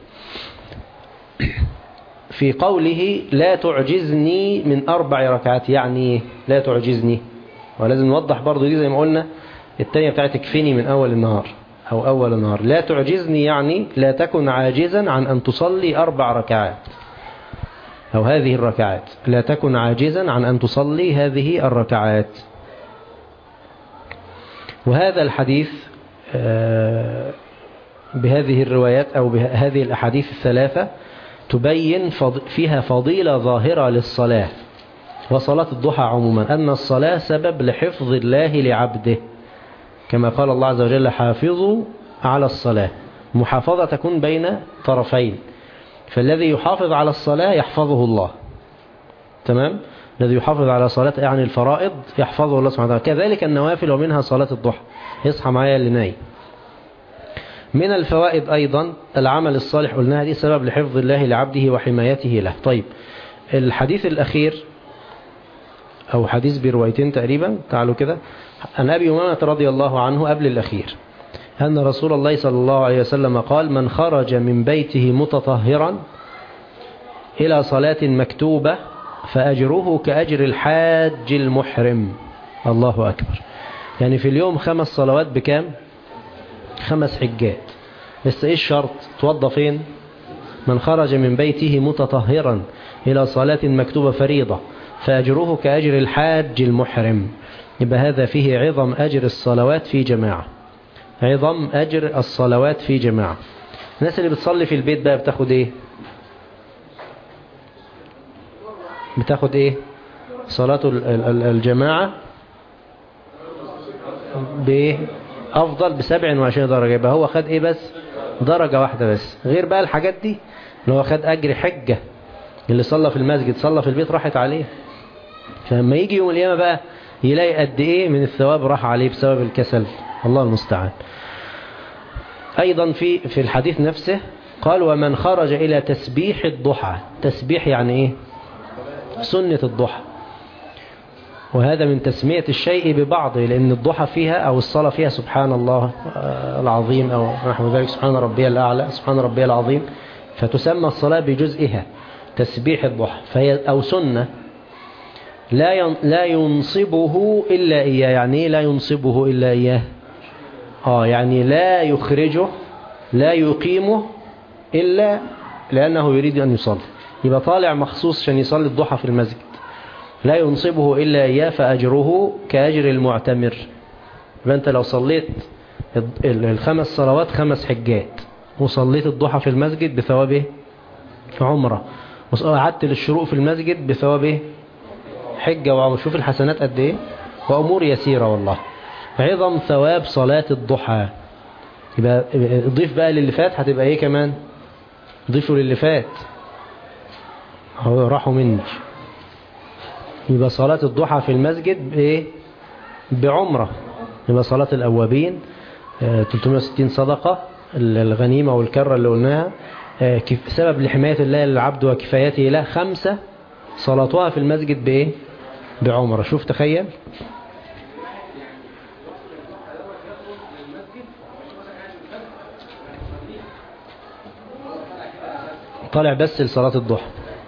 في قوله لا تعجزني من 4 ركعات، يعني لا تعجزني، ولازم نوضح برضو دي زي ما قلنا التانية بتاعت تكفيني من أول النهار أو أول النهار. لا تعجزني يعني لا تكن عاجزا عن أن تصلي 4 ركعات أو هذه الركعات. لا تكن عاجزا عن أن تصلي هذه الركعات. وهذا الحديث بهذه الروايات أو بهذه الأحاديث الثلاثة تبين فيها فضيلة ظاهرة للصلاة وصلاة الضحى عموما، أن الصلاة سبب لحفظ الله لعبده، كما قال الله عز وجل حافظوا على الصلاة. محافظة تكون بين طرفين، فالذي يحافظ على الصلاة يحفظه الله. تمام. الذي يحافظ على صلاة يعني الفرائض يحفظه الله سبحانه وتعالى. كذلك النوافل ومنها صلاة الضحى. يصحى معايا اللي نايم. من الفوائد أيضا العمل الصالح، قلناها دي سبب لحفظ الله لعبده وحمايته له. طيب الحديث الأخير أو حديث بروايتين تقريبا، تعالوا كده، عن أبي أمامة رضي الله عنه قبل الأخير أن رسول الله صلى الله عليه وسلم قال من خرج من بيته متطهرا إلى صلاة مكتوبة فأجره كأجر الحاج المحرم. الله أكبر. يعني في اليوم 5 صلوات بكام؟ 5 حجات. بس إيه الشرط؟ توضى فين؟ من خرج من بيته متطهرا إلى صلاة مكتوبة فريضة فأجره كأجر الحاج المحرم. يبقى هذا فيه عظم أجر الصلوات في جماعة. عظم أجر الصلوات في جماعة. الناس اللي بتصلي في البيت بقى بتاخد إيه؟ بتاخد إيه؟ صلاة الجماعة بأفضل ب27 درجة. يبقى هو خد إيه بس؟ درجة واحدة بس، غير بقى الحاجات دي اللي هو خد أجر حجة. اللي صلى في المسجد صلى في البيت راحت عليه. فلما يجي يوم القيامة بقى يلاقي قد إيه من الثواب راح عليه بسبب الكسل. الله المستعان. أيضا في الحديث نفسه قال ومن خرج إلى تسبيح الضحى. تسبيح يعني إيه؟ سنة الضحى. وهذا من تسمية الشيء ببعضه، لأن الضحى فيها أو الصلاة فيها سبحان الله العظيم أو نحو ذلك، سبحان ربي الأعلى، سبحان ربي العظيم، فتسمى الصلاة بجزئها تسبيح الضحى، فهي أو سنة. لا ينصبه إلا إياه. يعني إيه لا ينصبه إلا إياه؟ يعني لا يخرجه لا يقيمه إلا لأنه يريد أن يصلي. يبقى طالع مخصوص عشان يصلي الضحى في المسجد. لا ينصبه إلا إياه فأجره كأجر المعتمر. يبقى أنت لو صليت 5 صلوات 5 حجات وصليت الضحى في المسجد بثوابه عمرة، وقعدت للشروق في المسجد بثوابه حجة وعمرة. شوف الحسنات قد إيه، وأمور يسيرة والله. عظم ثواب صلاة الضحى. يبقى ضيف بقى للي فات، هتبقى إيه كمان؟ ضيفوا للي فات، هو راحوا مني. يبقى صلاة الضحى في المسجد بإيه؟ بعمرة. يبقى صلاة الأوابين 360 صدقة، الغنيمة والكرة اللي قلناها، سبب لحماية الله للعبد وكفايته له 5 صلاتها في المسجد بإيه؟ بعمرة. شوف تخيل. طالع بس لصلاة الضحى.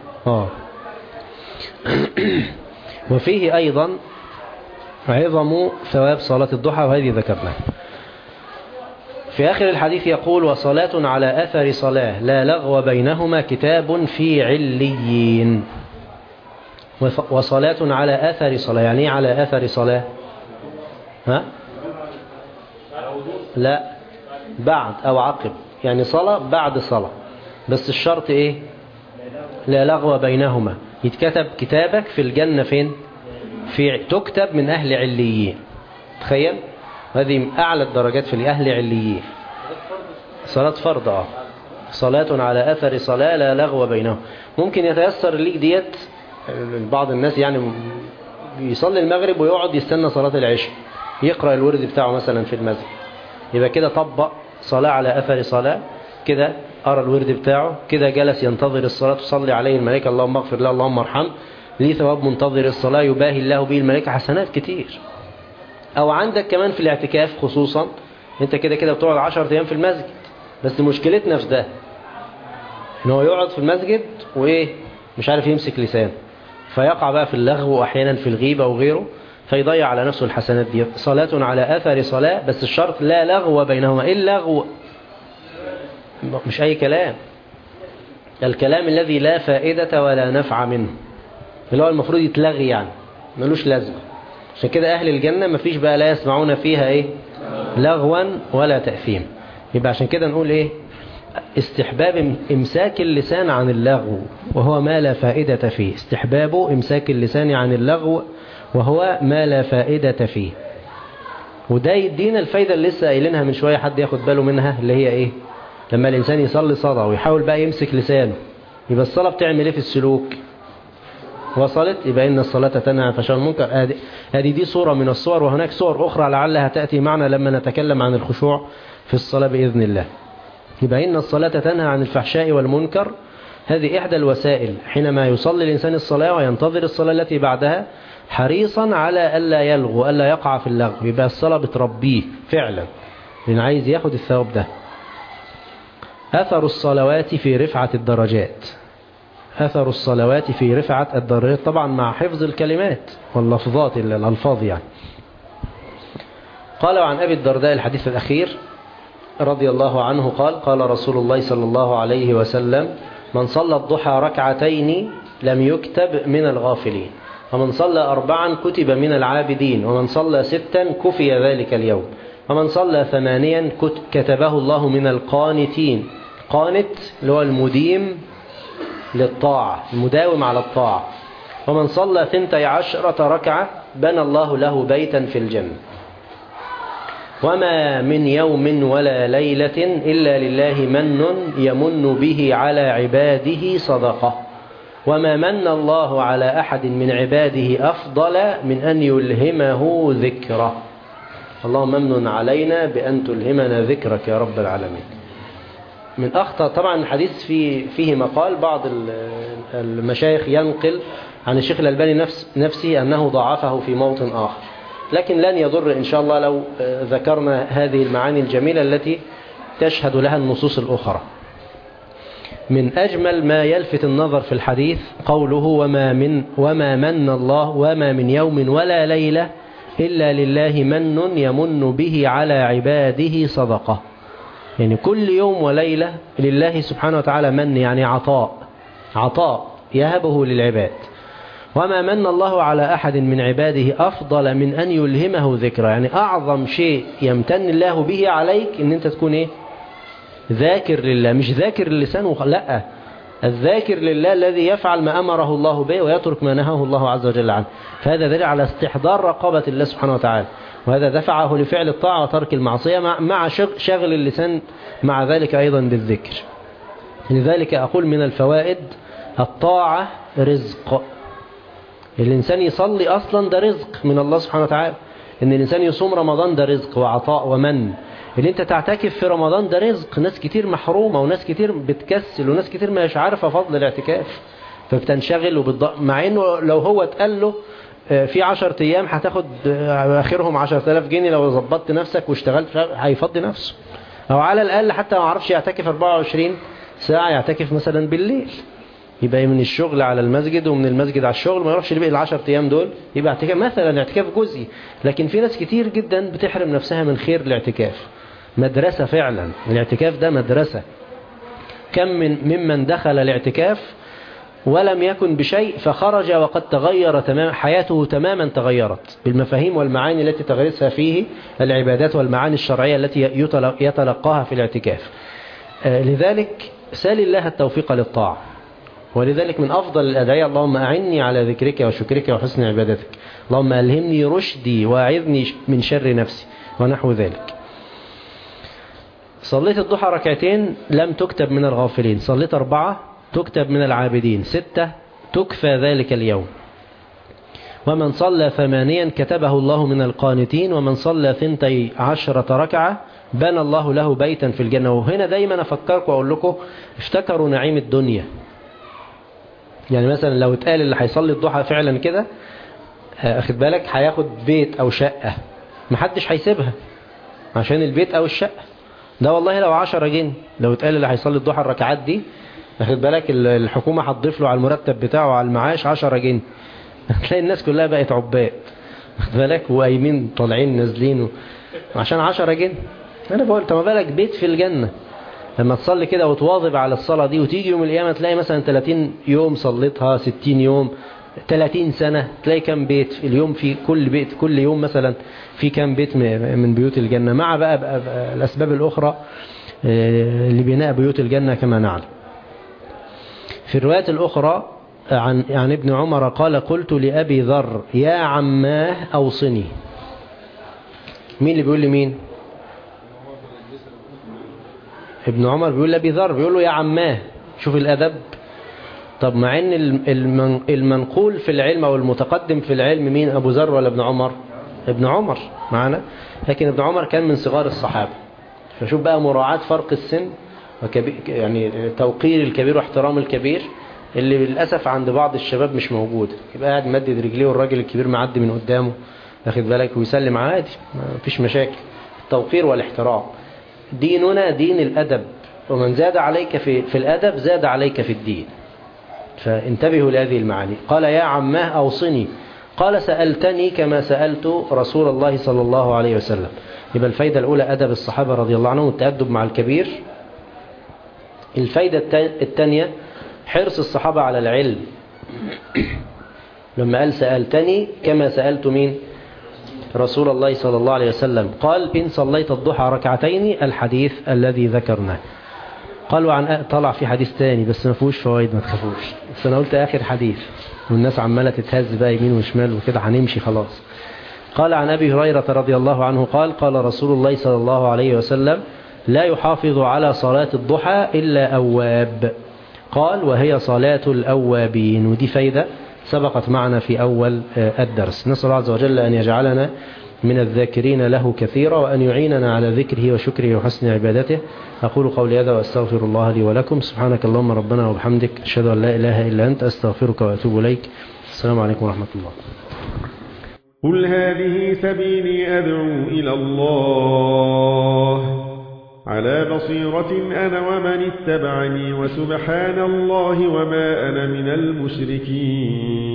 وفيه أيضا عظم ثواب صلاة الضحى، وهذه ذكرناها. في آخر الحديث يقول: وصلاة على أثر صلاة لا لغو بينهما كتاب في عليين. وصلاة على أثر صلاة، يعني على أثر صلاة؟ لا، بعد أو عقب، يعني صلاة بعد صلاة، بس الشرط إيه؟ لا لغو بينهما. يتكتب كتابك في الجنة فين؟ تكتب من أهل عليين. تخيل، هذه أعلى الدرجات في أهل عليين. صلاة فرض. صلاة على أثر صلاة لا لغو بينهم. ممكن يتيسر ليك ديت، بعض الناس يعني يصلي المغرب ويقعد يستنى صلاة العشاء يقرأ الورد بتاعه مثلا في المسجد، يبقى كده طبق صلاة على أثر صلاة، كده قرأ الورد بتاعه، كده جلس ينتظر الصلاة تصلي عليه الملائكة اللهم اغفر له اللهم ارحمه، ليه ثواب منتظر الصلاة يباهي الله به الملائكة، حسنات كتير. أو عندك كمان في الاعتكاف خصوصا، انت كده كده بتقعد 10 أيام في المسجد، بس مشكلتنا في ده ان هو يقعد في المسجد وايه مش عارف يمسك لسانه، فيقع بقى في اللغو واحيانا في الغيبة وغيره، فيضيع على نفسه الحسنات دي. صلاة على أثر صلاة، بس الشرط لا لغو بينهما. ايه اللغو؟ مش أي كلام، الكلام الذي لا فائدة ولا نفع منه، اللي هو المفروض يتلغي، يعني ملوش لازمة. عشان كده أهل الجنة مفيش بقى لا يسمعون فيها إيه لغوا ولا تأثيم. يبقى عشان كده نقول إيه؟ استحباب إمساك اللسان عن اللغو وهو ما لا فائدة فيه. استحباب إمساك اللسان عن اللغو وهو ما لا فائدة فيه. وده يدينا الفايدة اللي لسه قايلينها من شوية، حد ياخد باله منها، اللي هي إيه؟ لما الإنسان يصلي صلاة ويحاول بقى يمسك لسانه، يبقى الصلاة بتعمل إيه في السلوك؟ وصلت؟ يبقى إن الصلاة تنهى عن الفحشاء والمنكر. دي صورة من الصور، وهناك صور أخرى لعلها تأتي معنا لما نتكلم عن الخشوع في الصلاة بإذن الله. يبقى إن الصلاة تنهى عن الفحشاء والمنكر، هذه إحدى الوسائل حينما يصلي الإنسان الصلاة وينتظر الصلاة التي بعدها، حريصا على ألا يلغو، ألا يقع في اللغو. يبقى الصلاة بتربيه فعلا، لأن عايز ياخد الثواب ده. أثر الصلوات في رفعة الدرجات. أثر الصلوات في رفعة الدرجات، طبعا مع حفظ الكلمات واللفظات، الألفاظ يعني. قال عن أبي الدرداء الحديث الأخير رضي الله عنه قال: قال رسول الله صلى الله عليه وسلم: من صلى الضحى 2 لم يكتب من الغافلين، ومن صلى 4 كتب من العابدين، ومن صلى 6 كفي ذلك اليوم، ومن صلى 8 كتبه الله من القانتين. قانت اللي هو المديم للطاعة، المداوم على الطاعة. ومن صلى 12 ركعة بنى الله له بيتا في الجنة. وما من يوم ولا ليلة إلا لله من يمن به على عباده صدقة، وما من الله على أحد من عباده أفضل من أن يلهمه ذكره. اللهم امن علينا بأن تلهمنا ذكرك يا رب العالمين. من أخطأ طبعا الحديث فيه مقال، بعض المشايخ ينقل عن الشيخ الألباني نفسه أنه ضعفه في موطن آخر، لكن لن يضر إن شاء الله لو ذكرنا هذه المعاني الجميلة التي تشهد لها النصوص الأخرى. من أجمل ما يلفت النظر في الحديث قوله وما من الله وما من يوم ولا ليلة إلا لله من يمن به على عباده صدقة. يعني كل يوم وليلة لله سبحانه وتعالى من، يعني عطاء يهبه للعباد. وما من الله على أحد من عباده أفضل من أن يلهمه ذكرى. يعني أعظم شيء يمتن الله به عليك إن أنت تكون إيه؟ ذاكر لله، مش ذاكر اللسان لا، الذاكر لله الذي يفعل ما أمره الله به ويترك ما نهاه الله عز وجل عنه. فهذا دليل على استحضار رقابة الله سبحانه وتعالى، وهذا دفعه لفعل الطاعة وترك المعصية مع شغل اللسان مع ذلك أيضا بالذكر. لذلك أقول من الفوائد الطاعة رزق. الإنسان يصلي أصلا ده رزق من الله سبحانه وتعالى. إن الإنسان يصوم رمضان ده رزق وعطاء ومن. اللي انت تعتكف في رمضان ده رزق. ناس كتير محرومة وناس كتير بتكسل وناس كتير مش عارفة فضل الاعتكاف، فبتنشغل مع انه لو هو اتقال له في 10 ايام هتاخد اخرهم 10,000 جنيه لو ظبطت نفسك واشتغلت، هيفضي نفسه. او على الاقل حتى ما عرفش يعتكف 24 ساعة يعتكف مثلا بالليل، يبقى من الشغل على المسجد ومن المسجد على الشغل، ما يروحش يبقى 10 ايام دول يبقى اعتكاف مثلا اعتكاف جزئي. لكن في ناس كتير جدا بتحرم نفسها من خير الاعتكاف. مدرسة فعلا، الاعتكاف ده مدرسة. كم ممن دخل الاعتكاف ولم يكن بشيء فخرج وقد تغير تمام، حياته تماما تغيرت بالمفاهيم والمعاني التي تغرسها فيه العبادات والمعاني الشرعية التي يتلقاها في الاعتكاف. لذلك سال الله التوفيق للطاعة. ولذلك من أفضل الأدعية اللهم أعني على ذكرك وشكرك وحسن عبادتك، اللهم ألهمني رشدي وأعذني من شر نفسي ونحو ذلك. صليت الضحى ركعتين لم تكتب من الغافلين، صليت 4 تكتب من العابدين، 6 تكفى ذلك اليوم. ومن صلى 8 كتبه الله من القانتين، ومن صلى 12 ركعة بنى الله له بيتا في الجنة. وهنا دايما أفكركم وأقول لكم افتكروا نعيم الدنيا. يعني مثلا لو اتقال اللي هيصلي الضحى فعلا كده أخذ بالك هياخد بيت أو شقة، محدش هيسيبها عشان البيت أو الشقة ده. والله لو 10 جنيه لو اتقال اللي هيصلي الضحى الركعات دي أخذ بالك الحكومة هتضيف له على المرتب بتاعه على المعاش 10 جنيه، هتلاقي الناس كلها بقت عباد أخذ بالك وقايمين طالعين نازلين عشان 10 جنيه. أنا بقول طب ما بالك بيت في الجنة. لما تصلي كده وتواظب على الصلاة دي وتيجي يوم القيامة تلاقي مثلا 30 يوم صليتها، 60 يوم، 30 سنة، تلاقي كم بيت اليوم في كل بيت، كل يوم مثلا في كم بيت من بيوت الجنة، مع بقى الأسباب الأخرى لبناء بيوت الجنة كما نعلم. في الروايات الأخرى عن ابن عمر قال قلت لأبي ذر يا عماه أوصني. مين اللي بيقول لي مين؟ ابن عمر بيقول لأبي ذر، بيقول له يا عماه. شوف الأدب. طب مع ان المنقول في العلم او المتقدم في العلم مين؟ ابو ذر ولا ابن عمر؟ ابن عمر معنا، لكن ابن عمر كان من صغار الصحابة. فشوف بقى مراعاة فرق السن يعني توقير الكبير واحترام الكبير اللي للأسف عند بعض الشباب مش موجود. يبقى قاعد مدد رجليه والراجل الكبير معدي من قدامه واخد بالك ويسلم عادي مفيش مشاكل. التوقير والاحترام. ديننا دين الأدب، ومن زاد عليك في الأدب زاد عليك في الدين. فانتبهوا لهذه المعاني. قال يا عماه أوصني، قال سألتني كما سألت رسول الله صلى الله عليه وسلم. يبقى الفايدة الأولى أدب الصحابة رضي الله عنهم والتأدب مع الكبير. الفايدة الثانية حرص الصحابة على العلم. لما قال سألتني كما سألت مين؟ رسول الله صلى الله عليه وسلم. قال إن صليت الضحى ركعتين، الحديث الذي ذكرناه. قالوا عن طلع في حديث تاني بس ما فيهوش فوائد ما تخافوش، بس أنا قلت آخر حديث والناس عمالة تتهز بقى يمين وشمال وكده هنمشي خلاص. قال عن أبي هريرة رضي الله عنه قال قال رسول الله صلى الله عليه وسلم لا يحافظ على صلاة الضحى إلا أواب. قال وهي صلاة الأوابين. ودي فايدة سبقت معنا في أول الدرس. نسأل الله عز وجل أن يجعلنا من الذاكرين له كثيرا وأن يعيننا على ذكره وشكره وحسن عبادته. أقول قولي هذا وأستغفر الله لي ولكم. سبحانك اللهم ربنا وبحمدك أشهد أن لا إله إلا أنت أستغفرك وأتوب إليك. السلام عليكم ورحمة الله. قل هذه سبيلي أدعو إلى الله على بصيرة أنا ومن اتبعني وسبحان الله وما أنا من المشركين.